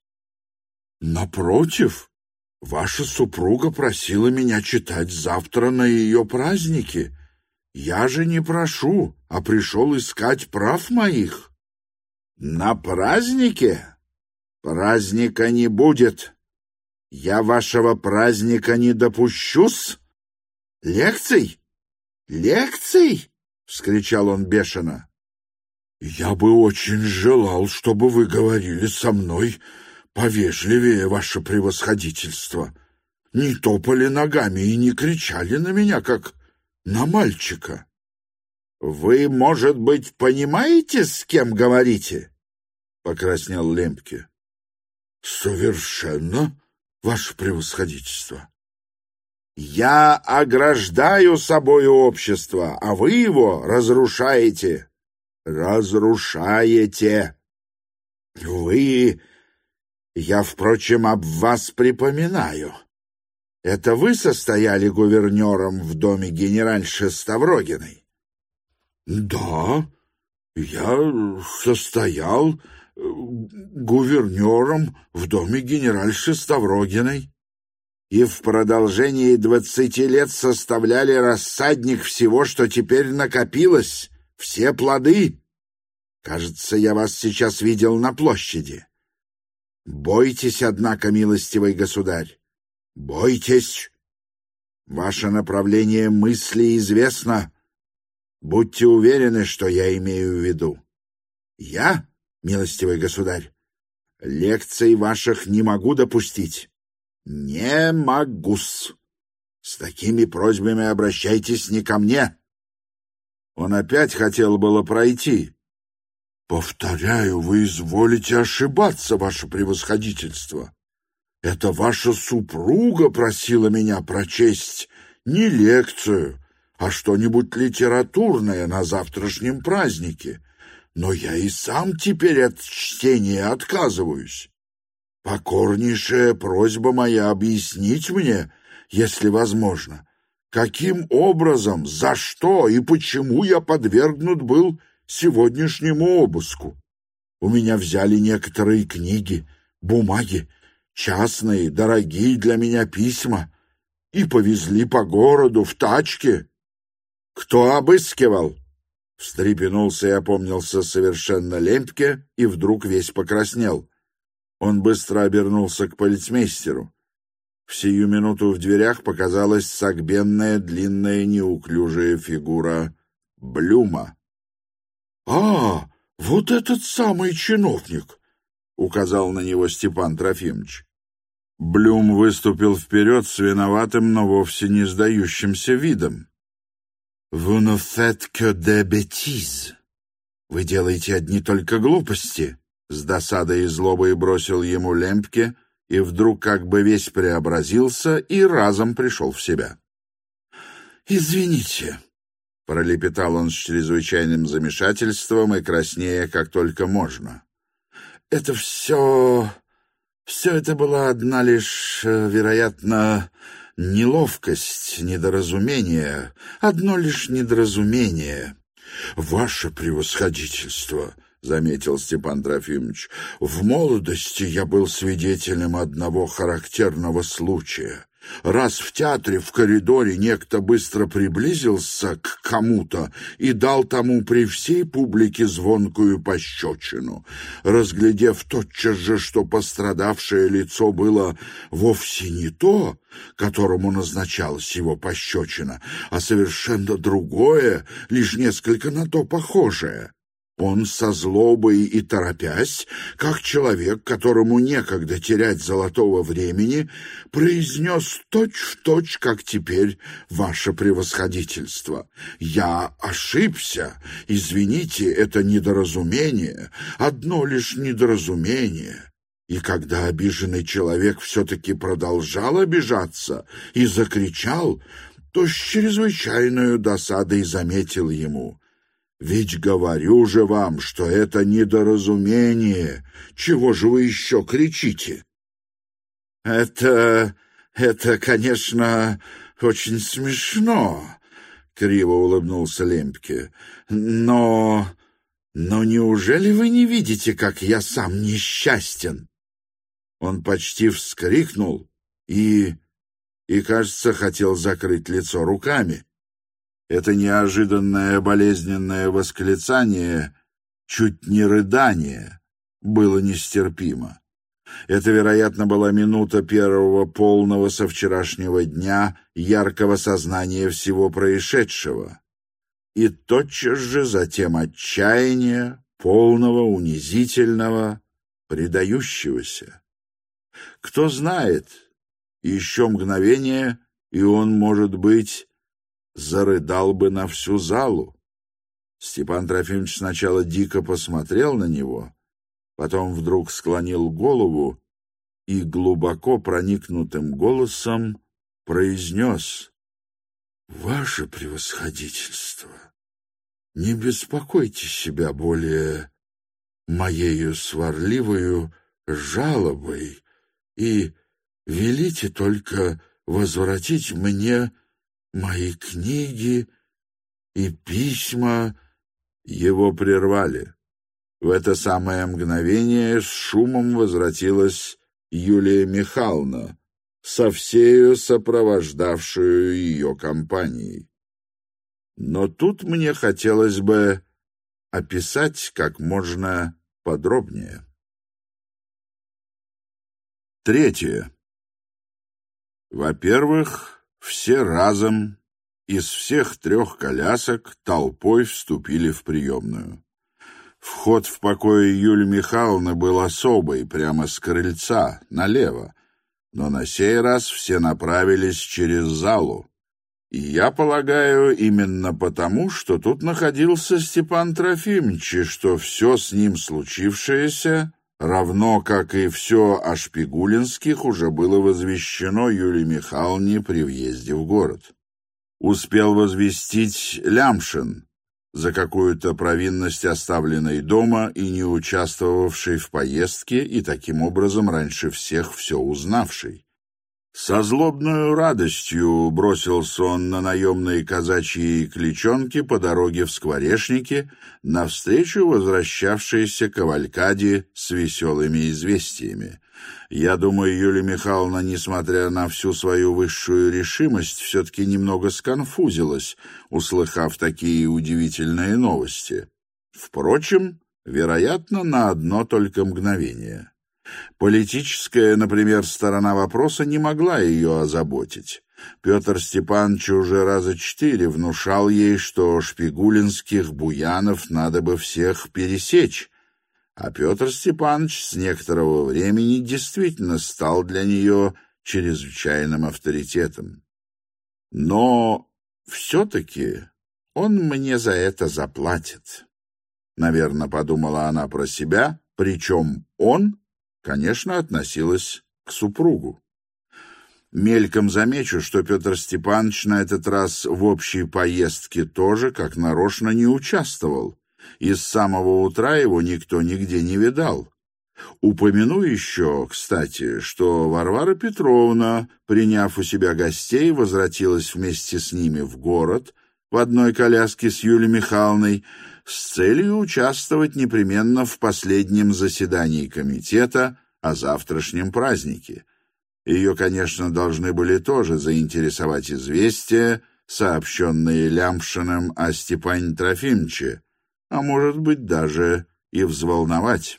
«Напротив, ваша супруга просила меня читать завтра на ее празднике. Я же не прошу, а пришел искать прав моих». «На празднике? Праздника не будет. Я вашего праздника не допущу-с. Лекций? Лекций?» — вскричал он бешено. «Я бы очень желал, чтобы вы говорили со мной повежливее, ваше превосходительство. Не топали ногами и не кричали на меня, как на мальчика». «Вы, может быть, понимаете, с кем говорите?» — покраснел Лемпке. «Совершенно, ваше превосходительство». «Я ограждаю собою общество, а вы его разрушаете. Разрушаете. Вы... Я, впрочем, об вас припоминаю. Это вы состояли гувернером в доме генеральши Ставрогиной?» «Да, я состоял гувернером в доме генеральши Ставрогиной». «И в продолжении двадцати лет составляли рассадник всего, что теперь накопилось, все плоды. Кажется, я вас сейчас видел на площади. Бойтесь, однако, милостивый государь, бойтесь. Ваше направление мысли известно. Будьте уверены, что я имею в виду. Я, милостивый государь. Лекций ваших не могу допустить. Не могу-с. С такими просьбами обращайтесь не ко мне. Он опять хотел было пройти. Повторяю, вы изволите ошибаться, ваше превосходительство. Это ваша супруга просила меня прочесть не лекцию, а что-нибудь литературное на завтрашнем празднике. Но я и сам теперь от чтения отказываюсь. Покорнейшая просьба моя объяснить мне, если возможно, каким образом, за что и почему я подвергнут был сегодняшнему обыску. У меня взяли некоторые книги, бумаги, частные, дорогие для меня письма и повезли по городу в тачке. Кто обыскивал? Встрепенулся и опомнился совершенно Лемпке и вдруг весь покраснел. Он быстро обернулся к полицмейстеру. В сию минуту в дверях показалась согбенная, длинная, неуклюжая фигура Блюма. — А, вот этот самый чиновник! — указал на него Степан Трофимович. Блюм выступил вперед с виноватым, но вовсе не сдающимся видом. «Vous ne faites que des bêtises. Вы делаете одни только глупости», — с досадой и злобой бросил ему Лемпке, и вдруг как бы весь преобразился и разом пришел в себя. «Извините», — пролепетал он с чрезвычайным замешательством и краснея, как только можно. «Это все... все это была одна лишь, вероятно, неловкость, недоразумение, одно лишь недоразумение». «Ваше превосходительство», — заметил Степан Трофимович, — «в молодости я был свидетелем одного характерного случая. Раз в театре в коридоре некто быстро приблизился к кому-то и дал тому при всей публике звонкую пощечину. Разглядев тотчас же, что пострадавшее лицо было вовсе не то, которому назначалась его пощечина, а совершенно другое, лишь несколько на то похожее. Он со злобой и торопясь, как человек, которому некогда терять золотого времени, произнес точь-в-точь, как теперь, ваше превосходительство. Я ошибся. Извините, это недоразумение, одно лишь недоразумение». И когда обиженный человек все-таки продолжал обижаться и закричал, то с чрезвычайной досадой заметил ему: «Ведь говорю же вам, что это недоразумение. Чего же вы еще кричите?» «Это... это, конечно, очень смешно», — криво улыбнулся Лемпке. «Но... но неужели вы не видите, как я сам несчастен?» Он почти вскрикнул и... и, кажется, хотел закрыть лицо руками. Это неожиданное болезненное восклицание, чуть не рыдание, было нестерпимо. Это, вероятно, была минута первого полного со вчерашнего дня яркого сознания всего происшедшего. И тотчас же затем отчаяния, полного, унизительного, предающегося. Кто знает, еще мгновение, и он, может быть, зарыдал бы на всю залу. Степан Трофимович сначала дико посмотрел на него, потом вдруг склонил голову и глубоко проникнутым голосом произнес: «Ваше превосходительство, не беспокойте себя более моею сварливою жалобой и велите только возвратить мне мои книги и письма». Его прервали. В это самое мгновение с шумом возвратилась Юлия Михайловна, со всею сопровождавшую ее компанией. Но тут мне хотелось бы описать как можно подробнее. Третье. Во-первых, все разом из всех трех колясок толпой вступили в приемную. Вход в покои Юлии Михайловны был особый, прямо с крыльца, налево, но на сей раз все направились через залу. И я полагаю, именно потому, что тут находился Степан Трофимович, и что все с ним случившееся, равно как и все о Шпигулинских, уже было возвещено Юлии Михайловне при въезде в город. Успел возвестить Лямшин, за какую-то провинность оставленной дома и не участвовавшей в поездке, и таким образом раньше всех все узнавший. Со злобной радостью бросился он на наемные казачьи кличонки по дороге в Скворечники навстречу возвращавшейся кавалькаде с веселыми известиями. Я думаю, Юлия Михайловна, несмотря на всю свою высшую решимость, все-таки немного сконфузилась, услыхав такие удивительные новости. Впрочем, вероятно, на одно только мгновение. Политическая, например, сторона вопроса не могла ее озаботить. Петр Степанович уже раза четыре внушал ей, что Шпигулинских буянов надо бы всех пересечь, а Петр Степанович с некоторого времени действительно стал для нее чрезвычайным авторитетом. Но все-таки он мне за это заплатит. Наверное, подумала она про себя, причем он, конечно, относилась к супругу. Мельком замечу, что Петр Степанович на этот раз в общей поездке тоже, как нарочно, не участвовал, и с самого утра его никто нигде не видал. Упомяну еще, кстати, что Варвара Петровна, приняв у себя гостей, возвратилась вместе с ними в город в одной коляске с Юлией Михайловной с целью участвовать непременно в последнем заседании комитета о завтрашнем празднике. Ее, конечно, должны были тоже заинтересовать известия, сообщенные Лямшиным о Степане Трофимовиче, а может быть даже и взволновать.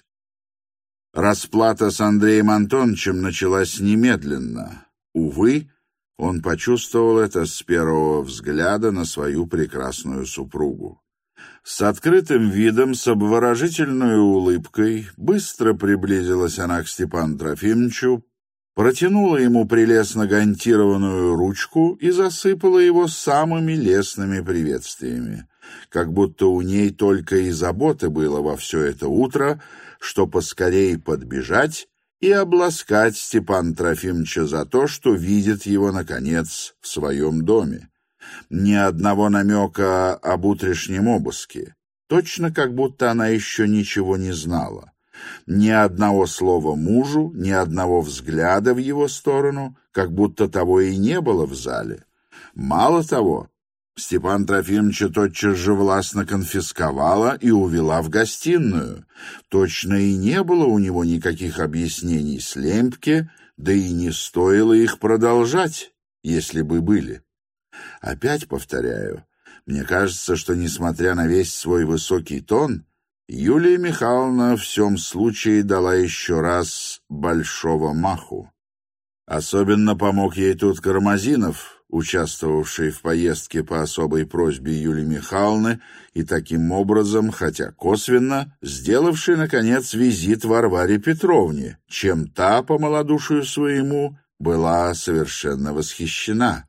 Расплата с Андреем Антоновичем началась немедленно. Увы, он почувствовал это с первого взгляда на свою прекрасную супругу. С открытым видом, с обворожительной улыбкой, быстро приблизилась она к Степану Трофимовичу, протянула ему прелестно гантированную ручку и засыпала его самыми лестными приветствиями, как будто у ней только и заботы было во все это утро, что поскорей подбежать и обласкать Степана Трофимовича за то, что видит его, наконец, в своем доме. Ни одного намека об утрешнем обыске, точно как будто она еще ничего не знала. Ни одного слова мужу, ни одного взгляда в его сторону, как будто того и не было в зале. Мало того, Степан Трофимовича тотчас же властно конфисковала и увела в гостиную. Точно и не было у него никаких объяснений с Лемпке, да и не стоило их продолжать, если бы были. Опять повторяю, мне кажется, что, несмотря на весь свой высокий тон, Юлия Михайловна в всем случае дала еще раз большого маху. Особенно помог ей тут Кармазинов, участвовавший в поездке по особой просьбе Юлии Михайловны и таким образом, хотя косвенно, сделавший, наконец, визит Варваре Петровне, чем та, по малодушию своему, была совершенно восхищена.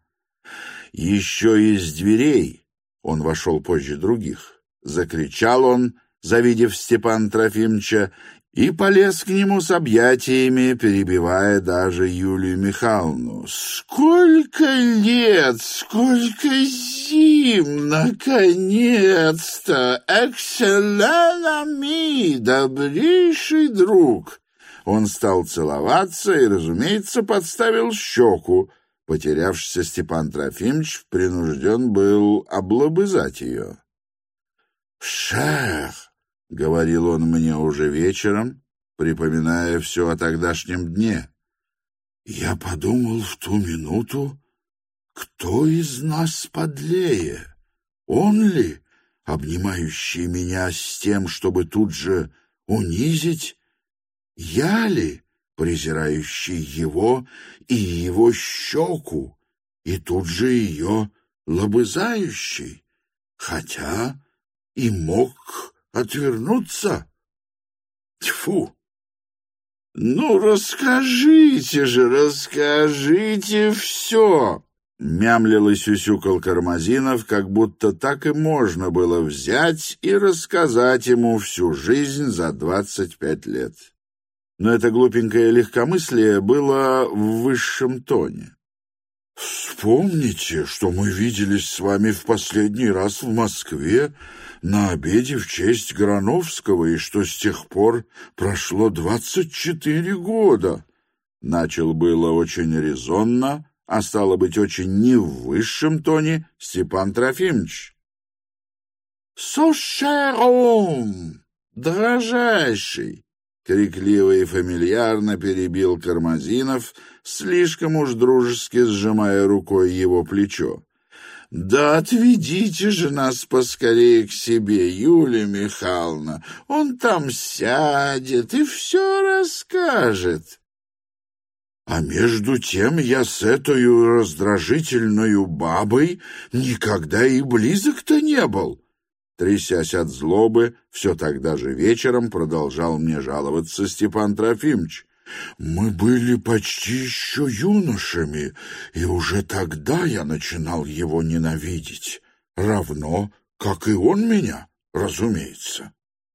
Еще из дверей, он вошел позже других, закричал он, завидев Степана Трофимовича, и полез к нему с объятиями, перебивая даже Юлию Михайловну. «Сколько лет, сколько зим! Наконец-то! Экселлен ами, добрейший друг!» Он стал целоваться и, разумеется, подставил щеку. Потерявшийся Степан Трофимович принужден был облобызать ее. «Шер!» — говорил он мне уже вечером, припоминая все о тогдашнем дне. «Я подумал в ту минуту, кто из нас подлее? Он ли, обнимающий меня с тем, чтобы тут же унизить? Я ли, презирающий его и его щеку, и тут же ее лобызающий, хотя и мог отвернуться? Тьфу! «Ну, расскажите же, расскажите все!» — мямлил и сюсюкал Кармазинов, как будто так и можно было взять и рассказать ему всю жизнь за двадцать пять лет. Но это глупенькое легкомыслие было в высшем тоне. «Вспомните, что мы виделись с вами в последний раз в Москве на обеде в честь Грановского, и что с тех пор прошло двадцать четыре года». Начал было очень резонно, а стало быть, очень не в высшем тоне, Степан Трофимович. «So cher homme, дрожайший!» — крикливо и фамильярно перебил Кармазинов, слишком уж дружески сжимая рукой его плечо. «Да отведите же нас поскорее к себе, Юлия Михайловна. Он там сядет и все расскажет». «А между тем я с этой раздражительной бабой никогда и близок-то не был». Трясясь от злобы, все тогда же вечером продолжал мне жаловаться Степан Трофимович. «Мы были почти еще юношами, и уже тогда я начинал его ненавидеть, равно, как и он меня, разумеется».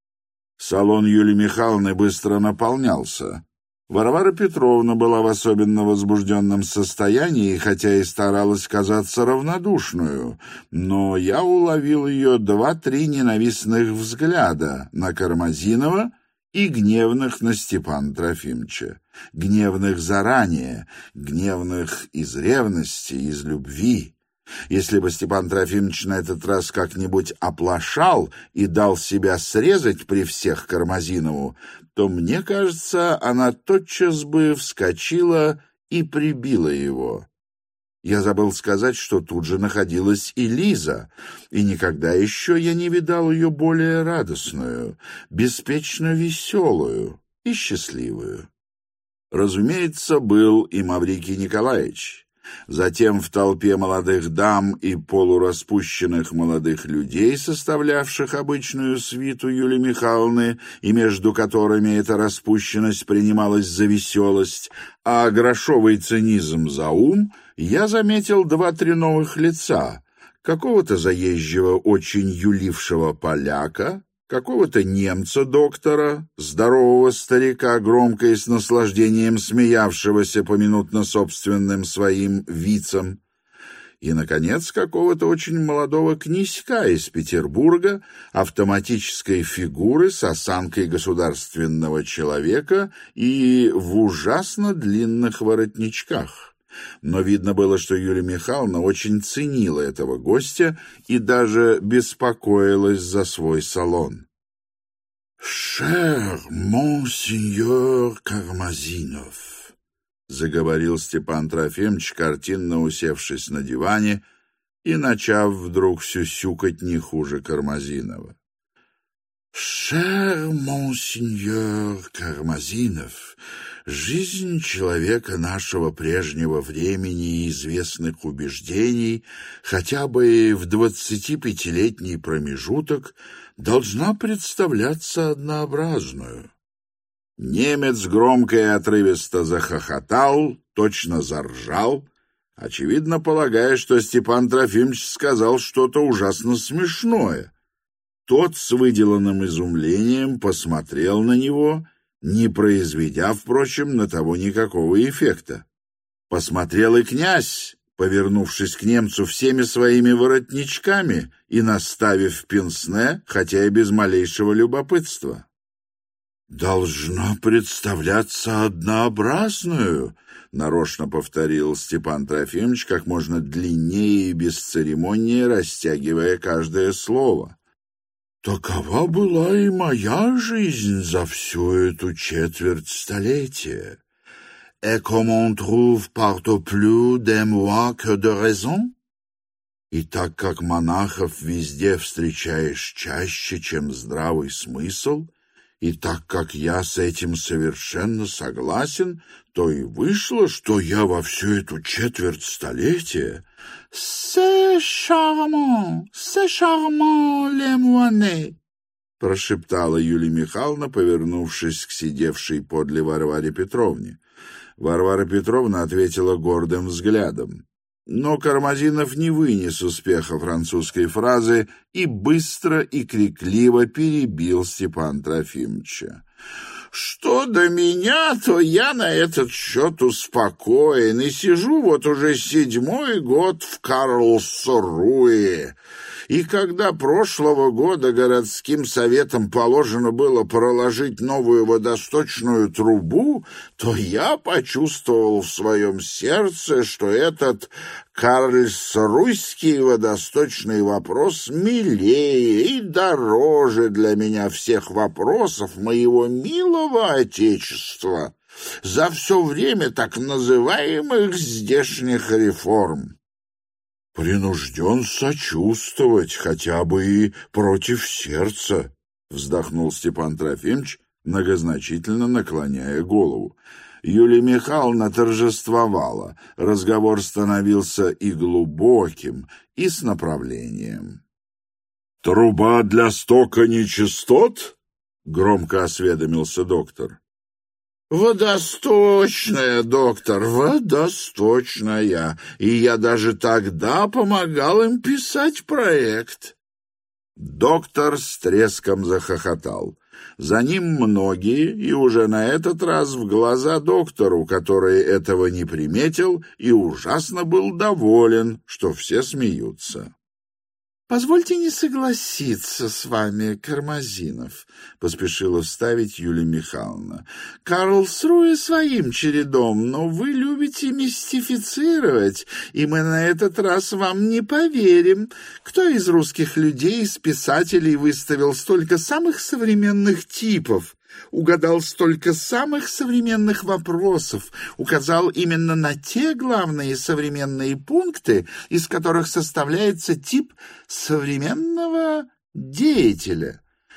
Салон Юлии Михайловны быстро наполнялся. Варвара Петровна была в особенно возбужденном состоянии, хотя и старалась казаться равнодушную, но я уловил ее два-три ненавистных взгляда на Кармазинова и гневных на Степана Трофимовича. Гневных заранее, гневных из ревности, из любви. Если бы Степан Трофимович на этот раз как-нибудь оплошал и дал себя срезать при всех Кармазинову, то, мне кажется, она тотчас бы вскочила и прибила его. Я забыл сказать, что тут же находилась и Лиза, и никогда еще я не видал ее более радостную, беспечно веселую и счастливую. Разумеется, был и Маврикий Николаевич. Затем в толпе молодых дам и полураспущенных молодых людей, составлявших обычную свиту Юлии Михайловны, и между которыми эта распущенность принималась за веселость, а грошовый цинизм за ум, я заметил два-три новых лица: какого-то заезжего, очень юлившего поляка, какого-то немца-доктора, здорового старика, громко и с наслаждением смеявшегося поминутно собственным своим вицам, и, наконец, какого-то очень молодого князька из Петербурга, автоматической фигуры с осанкой государственного человека и в ужасно длинных воротничках. Но видно было, что Юлия Михайловна очень ценила этого гостя и даже беспокоилась за свой салон. «Cher монсеньор Кармазинов», — заговорил Степан Трофимович, картинно усевшись на диване и начав вдруг сюсюкать не хуже Кармазинова. «Cher монсеньор Кармазинов, жизнь человека нашего прежнего времени и известных убеждений, хотя бы в двадцатипятилетний промежуток, должна представляться однообразную». Немец громко и отрывисто захохотал, точно заржал, очевидно полагая, что Степан Трофимович сказал что-то ужасно смешное. Тот с выделанным изумлением посмотрел на него, не произведя, впрочем, на того никакого эффекта. Посмотрел и князь, повернувшись к немцу всеми своими воротничками и наставив пенсне, хотя и без малейшего любопытства. «Должна представляться однообразную», — нарочно повторил Степан Трофимович, как можно длиннее и бесцеремоннее растягивая каждое слово. «Такова была и моя жизнь за всю эту четверть столетия. Et comme on trouve partout plus de moi que de raison?» И так как монахов везде встречаешь чаще, чем здравый смысл, и так как я с этим совершенно согласен, то и вышло, что я во всю эту четверть столетия «C'est charmant, c'est charmant, les moineaux», прошептала Юлия Михайловна, повернувшись к сидевшей подле Варваре Петровне. Варвара Петровна ответила гордым взглядом. Но Кармазинов не вынес успеха французской фразы и быстро и крикливо перебил Степана Трофимовича. «Что до меня, то я на этот счет успокоен и сижу вот уже седьмой год в Карлсруэ. И когда прошлого года городским советом положено было проложить новую водосточную трубу, то я почувствовал в своем сердце, что этот карлсруйский водосточный вопрос милее и дороже для меня всех вопросов моего милого отечества за все время так называемых здешних реформ. «Принужден сочувствовать, хотя бы и против сердца», — вздохнул Степан Трофимович, многозначительно наклоняя голову. Юлия Михайловна торжествовала. Разговор становился и глубоким, и с направлением. «Труба для стока нечистот?» — громко осведомился доктор. «Водосточная, доктор, водосточная. И я даже тогда помогал им писать проект». Доктор с треском захохотал. За ним многие, и уже на этот раз в глаза доктору, который этого не приметил и ужасно был доволен, что все смеются. «Позвольте не согласиться с вами, Кармазинов», — поспешила вставить Юлия Михайловна. «Карлсруэ своим чередом, но вы любите мистифицировать, и мы на этот раз вам не поверим. Кто из русских людей, из писателей выставил столько самых современных типов, угадал столько самых современных вопросов, указал именно на те главные современные пункты, из которых составляется тип современного деятеля?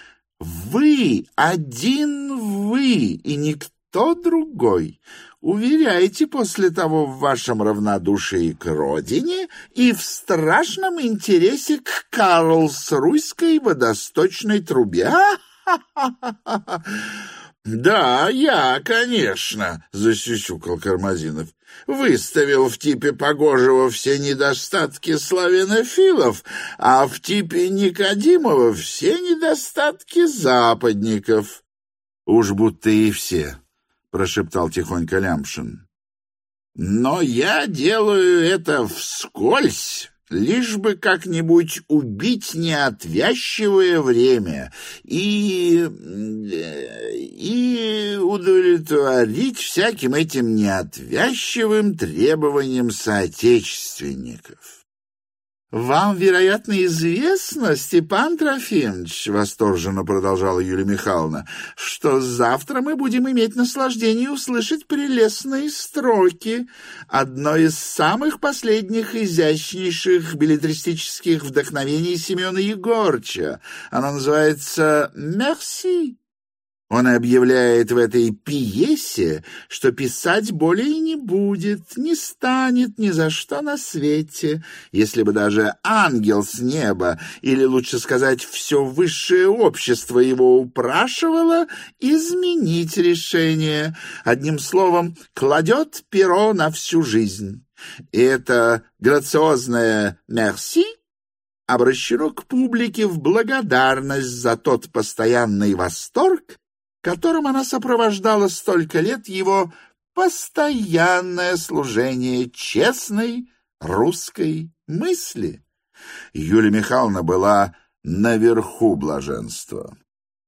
Вы, один вы и никто другой, уверяете после того в вашем равнодушии к родине и в страшном интересе к карлсруйской водосточной трубе. «Ха-ха-ха-ха! Да, я, конечно», — засюсюкал Кармазинов, «выставил в типе Погожего все недостатки славянофилов, а в типе Никодимова все недостатки западников». «Уж будто и все», — прошептал тихонько Лямшин. «Но я делаю это вскользь, лишь бы как-нибудь убить неотвязчивое время и... и удовлетворить всяким этим неотвязчивым требованиям соотечественников». «Вам, вероятно, известно, Степан Трофимович, — восторженно продолжала Юлия Михайловна, — что завтра мы будем иметь наслаждение услышать прелестные строки, одно из самых последних изящнейших беллетристических вдохновений Семена Егорыча. Оно называется «Мерси». Он объявляет в этой пьесе, что писать более не будет, не станет ни за что на свете, если бы даже ангел с неба, или, лучше сказать, все высшее общество его упрашивало изменить решение. Одним словом, кладет перо на всю жизнь. И это грациозное «мерси» обращено к публике в благодарность за тот постоянный восторг, которым она сопровождала столько лет его постоянное служение честной русской мысли. Юлия Михайловна была наверху блаженства.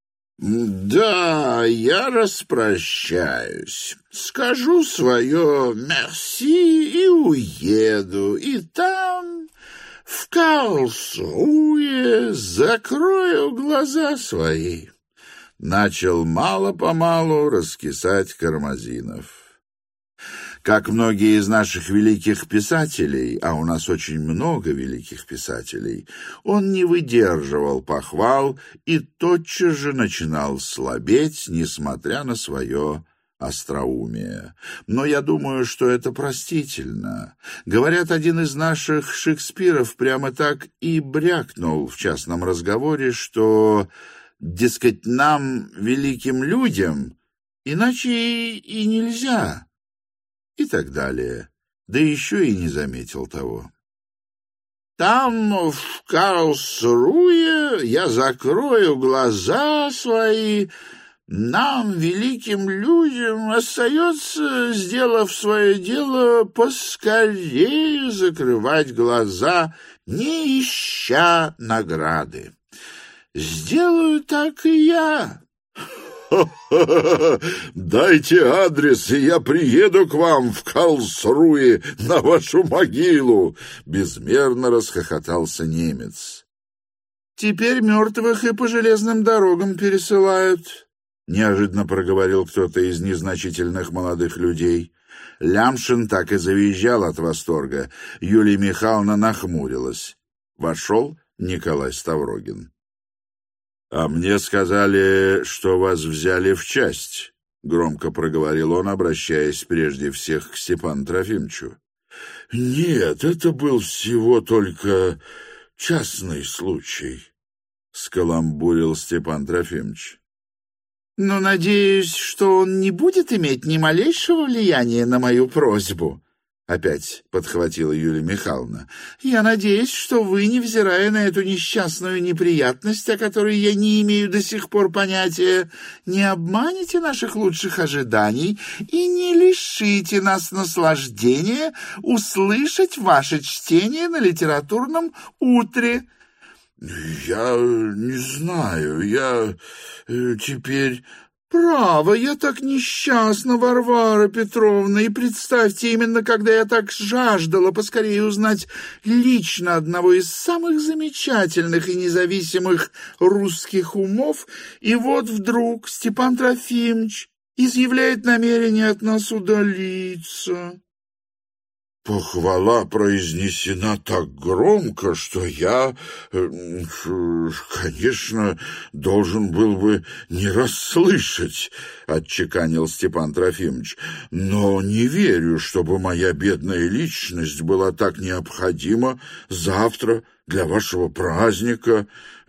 «Да, я распрощаюсь, скажу свое «мерси» и уеду, и там, в Карлсруэ, закрою глаза свои». Начал мало-помалу раскисать Кармазинов. Как многие из наших великих писателей, а у нас очень много великих писателей, он не выдерживал похвал и тотчас же начинал слабеть, несмотря на свое остроумие. Но я думаю, что это простительно. Говорят, один из наших Шекспиров прямо так и брякнул в частном разговоре, что Дескать, нам, великим людям, иначе и нельзя. И так далее. Да еще и не заметил того. Там, в Карлсруе, я закрою глаза свои. Нам, великим людям, остается, сделав свое дело, поскорее закрывать глаза, не ища награды. Сделаю так и я. Дайте адрес, и я приеду к вам в Карлсруе на вашу могилу, безмерно расхохотался немец. Теперь мертвых и по железным дорогам пересылают, неожиданно проговорил кто-то из незначительных молодых людей. Лямшин так и завизжал от восторга. Юлия Михайловна нахмурилась. Вошел Николай Ставрогин. — А мне сказали, что вас взяли в часть, — громко проговорил он, обращаясь прежде всех к Степану Трофимовичу. — Нет, это был всего только частный случай, — скаламбурил Степан Трофимович. — Но надеюсь, что он не будет иметь ни малейшего влияния на мою просьбу, — опять подхватила Юлия Михайловна. — Я надеюсь, что вы, невзирая на эту несчастную неприятность, о которой я не имею до сих пор понятия, не обманете наших лучших ожиданий и не лишите нас наслаждения услышать ваше чтение на литературном утре. — Я не знаю, я э, теперь... «Право, я так несчастна, Варвара Петровна, и представьте, именно когда я так жаждала поскорее узнать лично одного из самых замечательных и независимых русских умов, и вот вдруг Степан Трофимович изъявляет намерение от нас удалиться». Похвала произнесена так громко, что я, конечно, должен был бы не расслышать, — отчеканил Степан Трофимович. Но не верю, чтобы моя бедная личность была так необходима завтра для вашего праздника.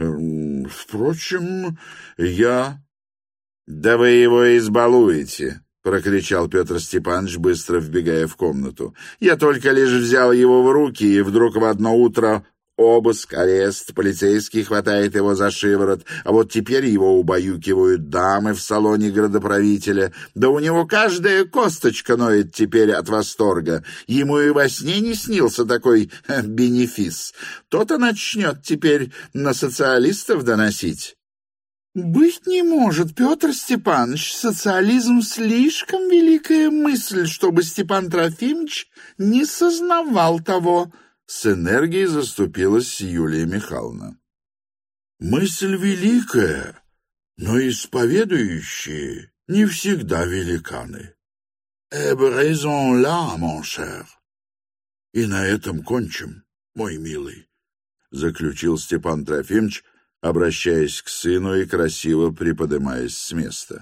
Впрочем, я... — Да вы его избалуете, — прокричал Петр Степанович, быстро вбегая в комнату. «Я только лишь взял его в руки, и вдруг в одно утро обыск, арест, полицейский хватает его за шиворот, а вот теперь его убаюкивают дамы в салоне градоправителя. Да у него каждая косточка ноет теперь от восторга. Ему и во сне не снился такой ха, бенефис. То-то начнет теперь на социалистов доносить». «Быть не может, Петр Степанович, социализм слишком великая мысль, чтобы Степан Трофимович не сознавал того», — с энергией заступилась Юлия Михайловна. «Мысль великая, но исповедующие не всегда великаны. Эб raison là, mon cher. И на этом кончим, мой милый», — заключил Степан Трофимович, обращаясь к сыну и красиво приподнимаясь с места.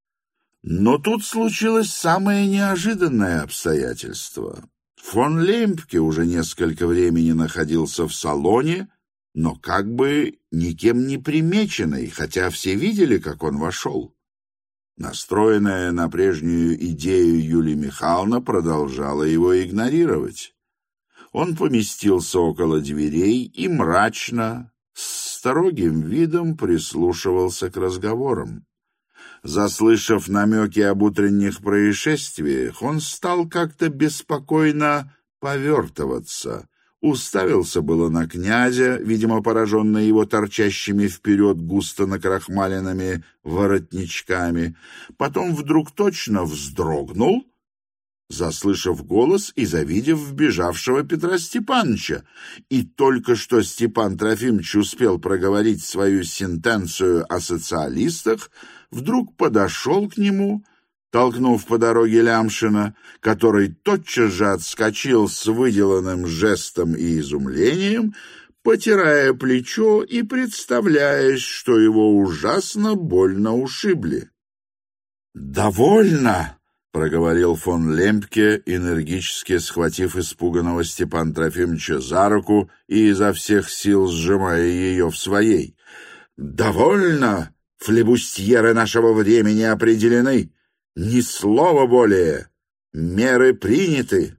Но тут случилось самое неожиданное обстоятельство. Фон Лемпке уже несколько времени находился в салоне, но как бы никем не примеченный, хотя все видели, как он вошел. Настроенная на прежнюю идею Юлия Михайловна продолжала его игнорировать. Он поместился около дверей и мрачно, с строгим видом прислушивался к разговорам. Заслышав намеки об утренних происшествиях, он стал как-то беспокойно повертываться. Уставился было на князя, видимо, пораженный его торчащими вперед густо накрахмаленными воротничками. Потом вдруг точно вздрогнул, заслышав голос и завидев вбежавшего Петра Степановича. И только что Степан Трофимович успел проговорить свою сентенцию о социалистах, вдруг подошел к нему, толкнув по дороге Лямшина, который тотчас же отскочил с выделанным жестом и изумлением, потирая плечо и представляясь, что его ужасно больно ушибли. «Довольно!» — проговорил фон Лемпке, энергически схватив испуганного Степана Трофимовича за руку и изо всех сил сжимая ее в своей. «Довольно! Флебустьеры нашего времени определены. Ни слова более. Меры приняты».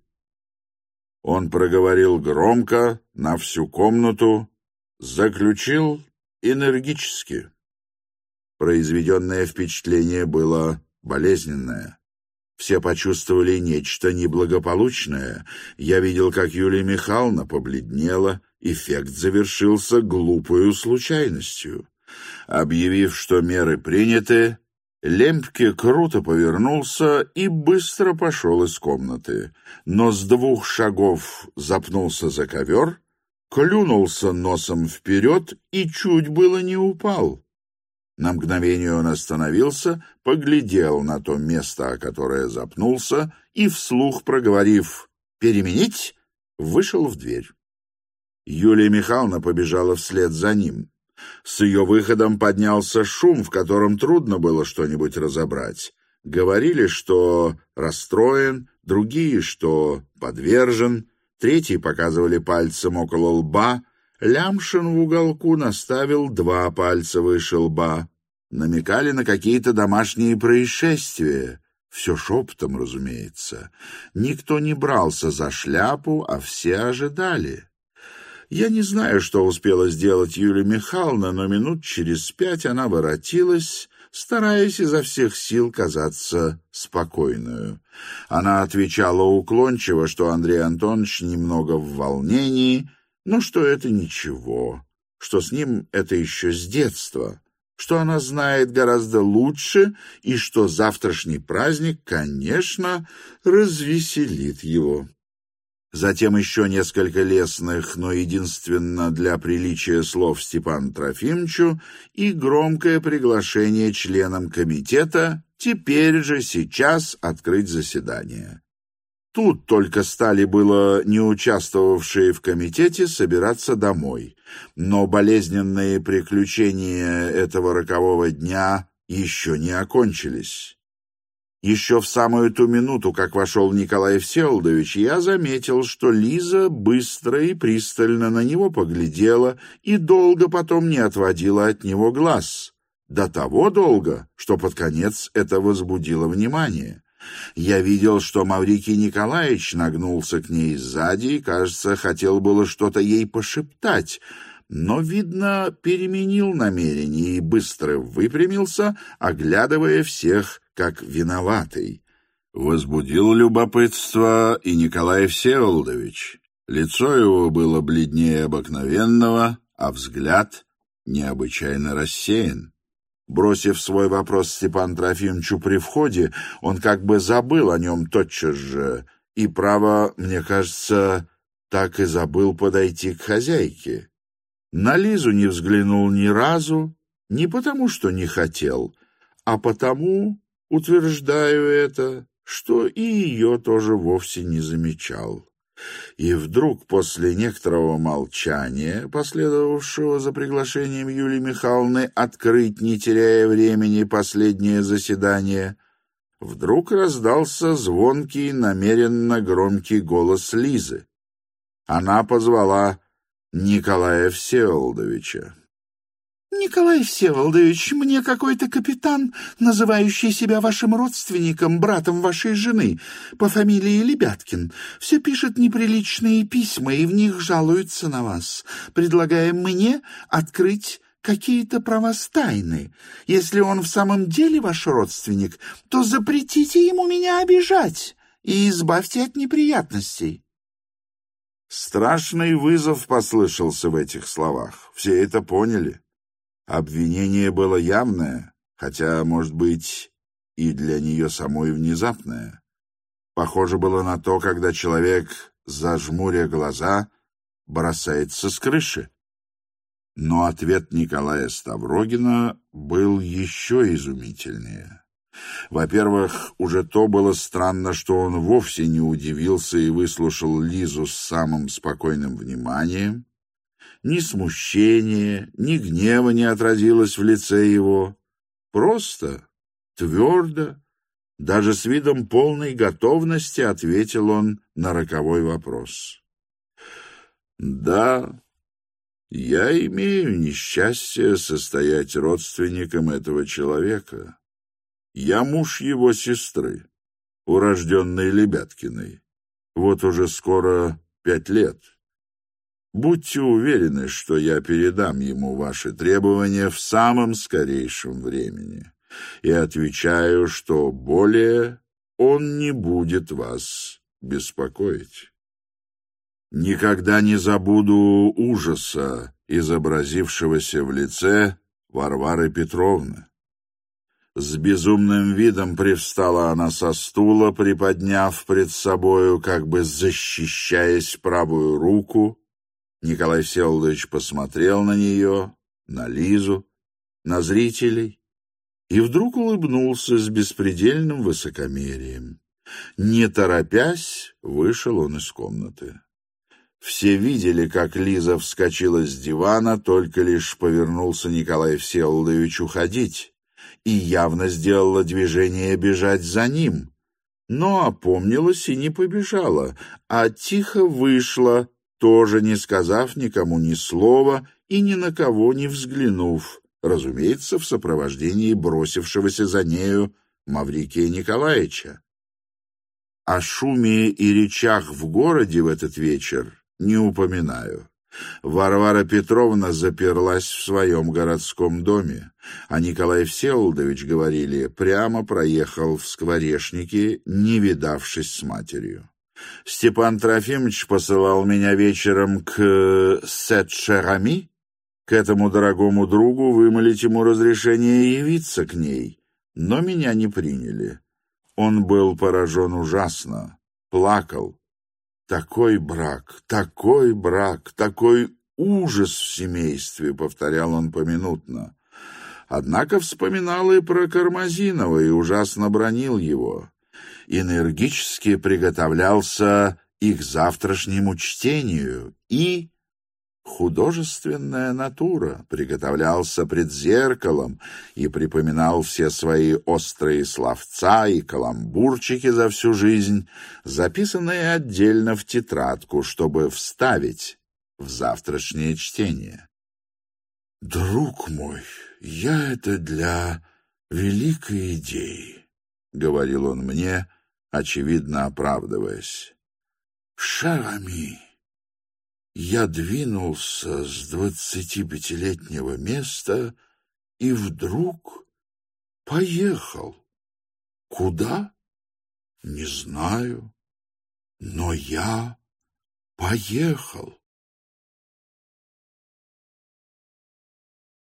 Он проговорил громко, на всю комнату, заключил энергически. Произведенное впечатление было болезненное. Все почувствовали нечто неблагополучное. Я видел, как Юлия Михайловна побледнела. Эффект завершился глупою случайностью. Объявив, что меры приняты, Лемпке круто повернулся и быстро пошел из комнаты. Но с двух шагов запнулся за ковер, клюнулся носом вперед и чуть было не упал. На мгновение он остановился, поглядел на то место, о которое запнулся, и, вслух проговорив «переменить», вышел в дверь. Юлия Михайловна побежала вслед за ним. С ее выходом поднялся шум, в котором трудно было что-нибудь разобрать. Говорили, что расстроен, другие, что подвержен, третьи показывали пальцем около лба. Лямшин в уголку наставил два пальца выше лба. Намекали на какие-то домашние происшествия. Все шепотом, разумеется. Никто не брался за шляпу, а все ожидали. Я не знаю, что успела сделать Юлия Михайловна, но минут через пять она воротилась, стараясь изо всех сил казаться спокойную. Она отвечала уклончиво, что Андрей Антонович немного в волнении, но что это ничего, что с ним это еще с детства, что она знает гораздо лучше и что завтрашний праздник, конечно, развеселит его. Затем еще несколько лестных, но единственно для приличия слов Степану Трофимовичу и громкое приглашение членам комитета теперь же сейчас открыть заседание. Тут только стали было не участвовавшие в комитете собираться домой, но болезненные приключения этого рокового дня еще не окончились. Еще в самую ту минуту, как вошел Николай Всеволодович, я заметил, что Лиза быстро и пристально на него поглядела и долго потом не отводила от него глаз. До того долго, что под конец это возбудило внимание. Я видел, что Маврикий Николаевич нагнулся к ней сзади и, кажется, хотел было что-то ей пошептать, но, видно, переменил намерение и быстро выпрямился, оглядывая всех как виноватый. Возбудил любопытство и Николай Всеволодович. Лицо его было бледнее обыкновенного, а взгляд необычайно рассеян. Бросив свой вопрос Степану Трофимовичу при входе, он как бы забыл о нем тотчас же, и, право, мне кажется, так и забыл подойти к хозяйке. На Лизу не взглянул ни разу, не потому, что не хотел, а потому, утверждаю это, что и ее тоже вовсе не замечал. И вдруг, после некоторого молчания, последовавшего за приглашением Юлии Михайловны открыть, не теряя времени, последнее заседание, вдруг раздался звонкий, намеренно громкий голос Лизы. Она позвала Николая Всеволодовича. «Николай Всеволодович, мне какой-то капитан, называющий себя вашим родственником, братом вашей жены, по фамилии Лебяткин, все пишет неприличные письма и в них жалуется на вас, предлагая мне открыть какие-то про вас тайны. Если он в самом деле ваш родственник, то запретите ему меня обижать и избавьте от неприятностей». Страшный вызов послышался в этих словах. Все это поняли. Обвинение было явное, хотя, может быть, и для нее самой внезапное. Похоже было на то, когда человек, зажмуря глаза, бросается с крыши. Но ответ Николая Ставрогина был еще изумительнее. Во-первых, уже то было странно, что он вовсе не удивился и выслушал Лизу с самым спокойным вниманием. Ни смущения, ни гнева не отразилось в лице его. Просто, твердо, даже с видом полной готовности ответил он на роковой вопрос. «Да, Я имею несчастье состоять родственником этого человека. Я муж его сестры, урожденной Лебяткиной. Вот уже скоро пять лет. Будьте уверены, что я передам ему ваши требования в самом скорейшем времени. И отвечаю, что более он не будет вас беспокоить. Никогда не забуду ужаса, изобразившегося в лице Варвары Петровны. С безумным видом привстала она со стула, приподняв пред собою, как бы защищаясь, правую руку. Николай Всеволодович посмотрел на нее, на Лизу, на зрителей и вдруг улыбнулся с беспредельным высокомерием. Не торопясь, вышел он из комнаты. Все видели, как Лиза вскочила с дивана, только лишь повернулся Николай Всеволодович уходить, и явно сделала движение бежать за ним, но опомнилась и не побежала, а тихо вышла, тоже не сказав никому ни слова и ни на кого не взглянув, разумеется, в сопровождении бросившегося за нею Маврикия Николаевича. О шуме и речах в городе в этот вечер не упоминаю. Варвара Петровна заперлась в своем городском доме, а Николай Всеволодович, говорили, прямо проехал в Скворечники, не видавшись с матерью. Степан Трофимович посылал меня вечером к Сет-Шерами, к этому дорогому другу, вымолить ему разрешение явиться к ней, но меня не приняли. Он был поражен ужасно, плакал. «Такой брак, такой брак, такой ужас в семействе», — повторял он поминутно. Однако вспоминал и про Кармазинова и ужасно бранил его. Энергически приготовлялся и к завтрашнему чтению, и художественная натура, приготовлялся пред зеркалом и припоминал все свои острые словца и каламбурчики за всю жизнь, записанные отдельно в тетрадку, чтобы вставить в завтрашнее чтение. «Друг мой, я это для великой идеи», — говорил он мне, очевидно оправдываясь. «Шарами». Я двинулся с двадцатипятилетнего места и вдруг поехал. Куда? Не знаю, но я поехал.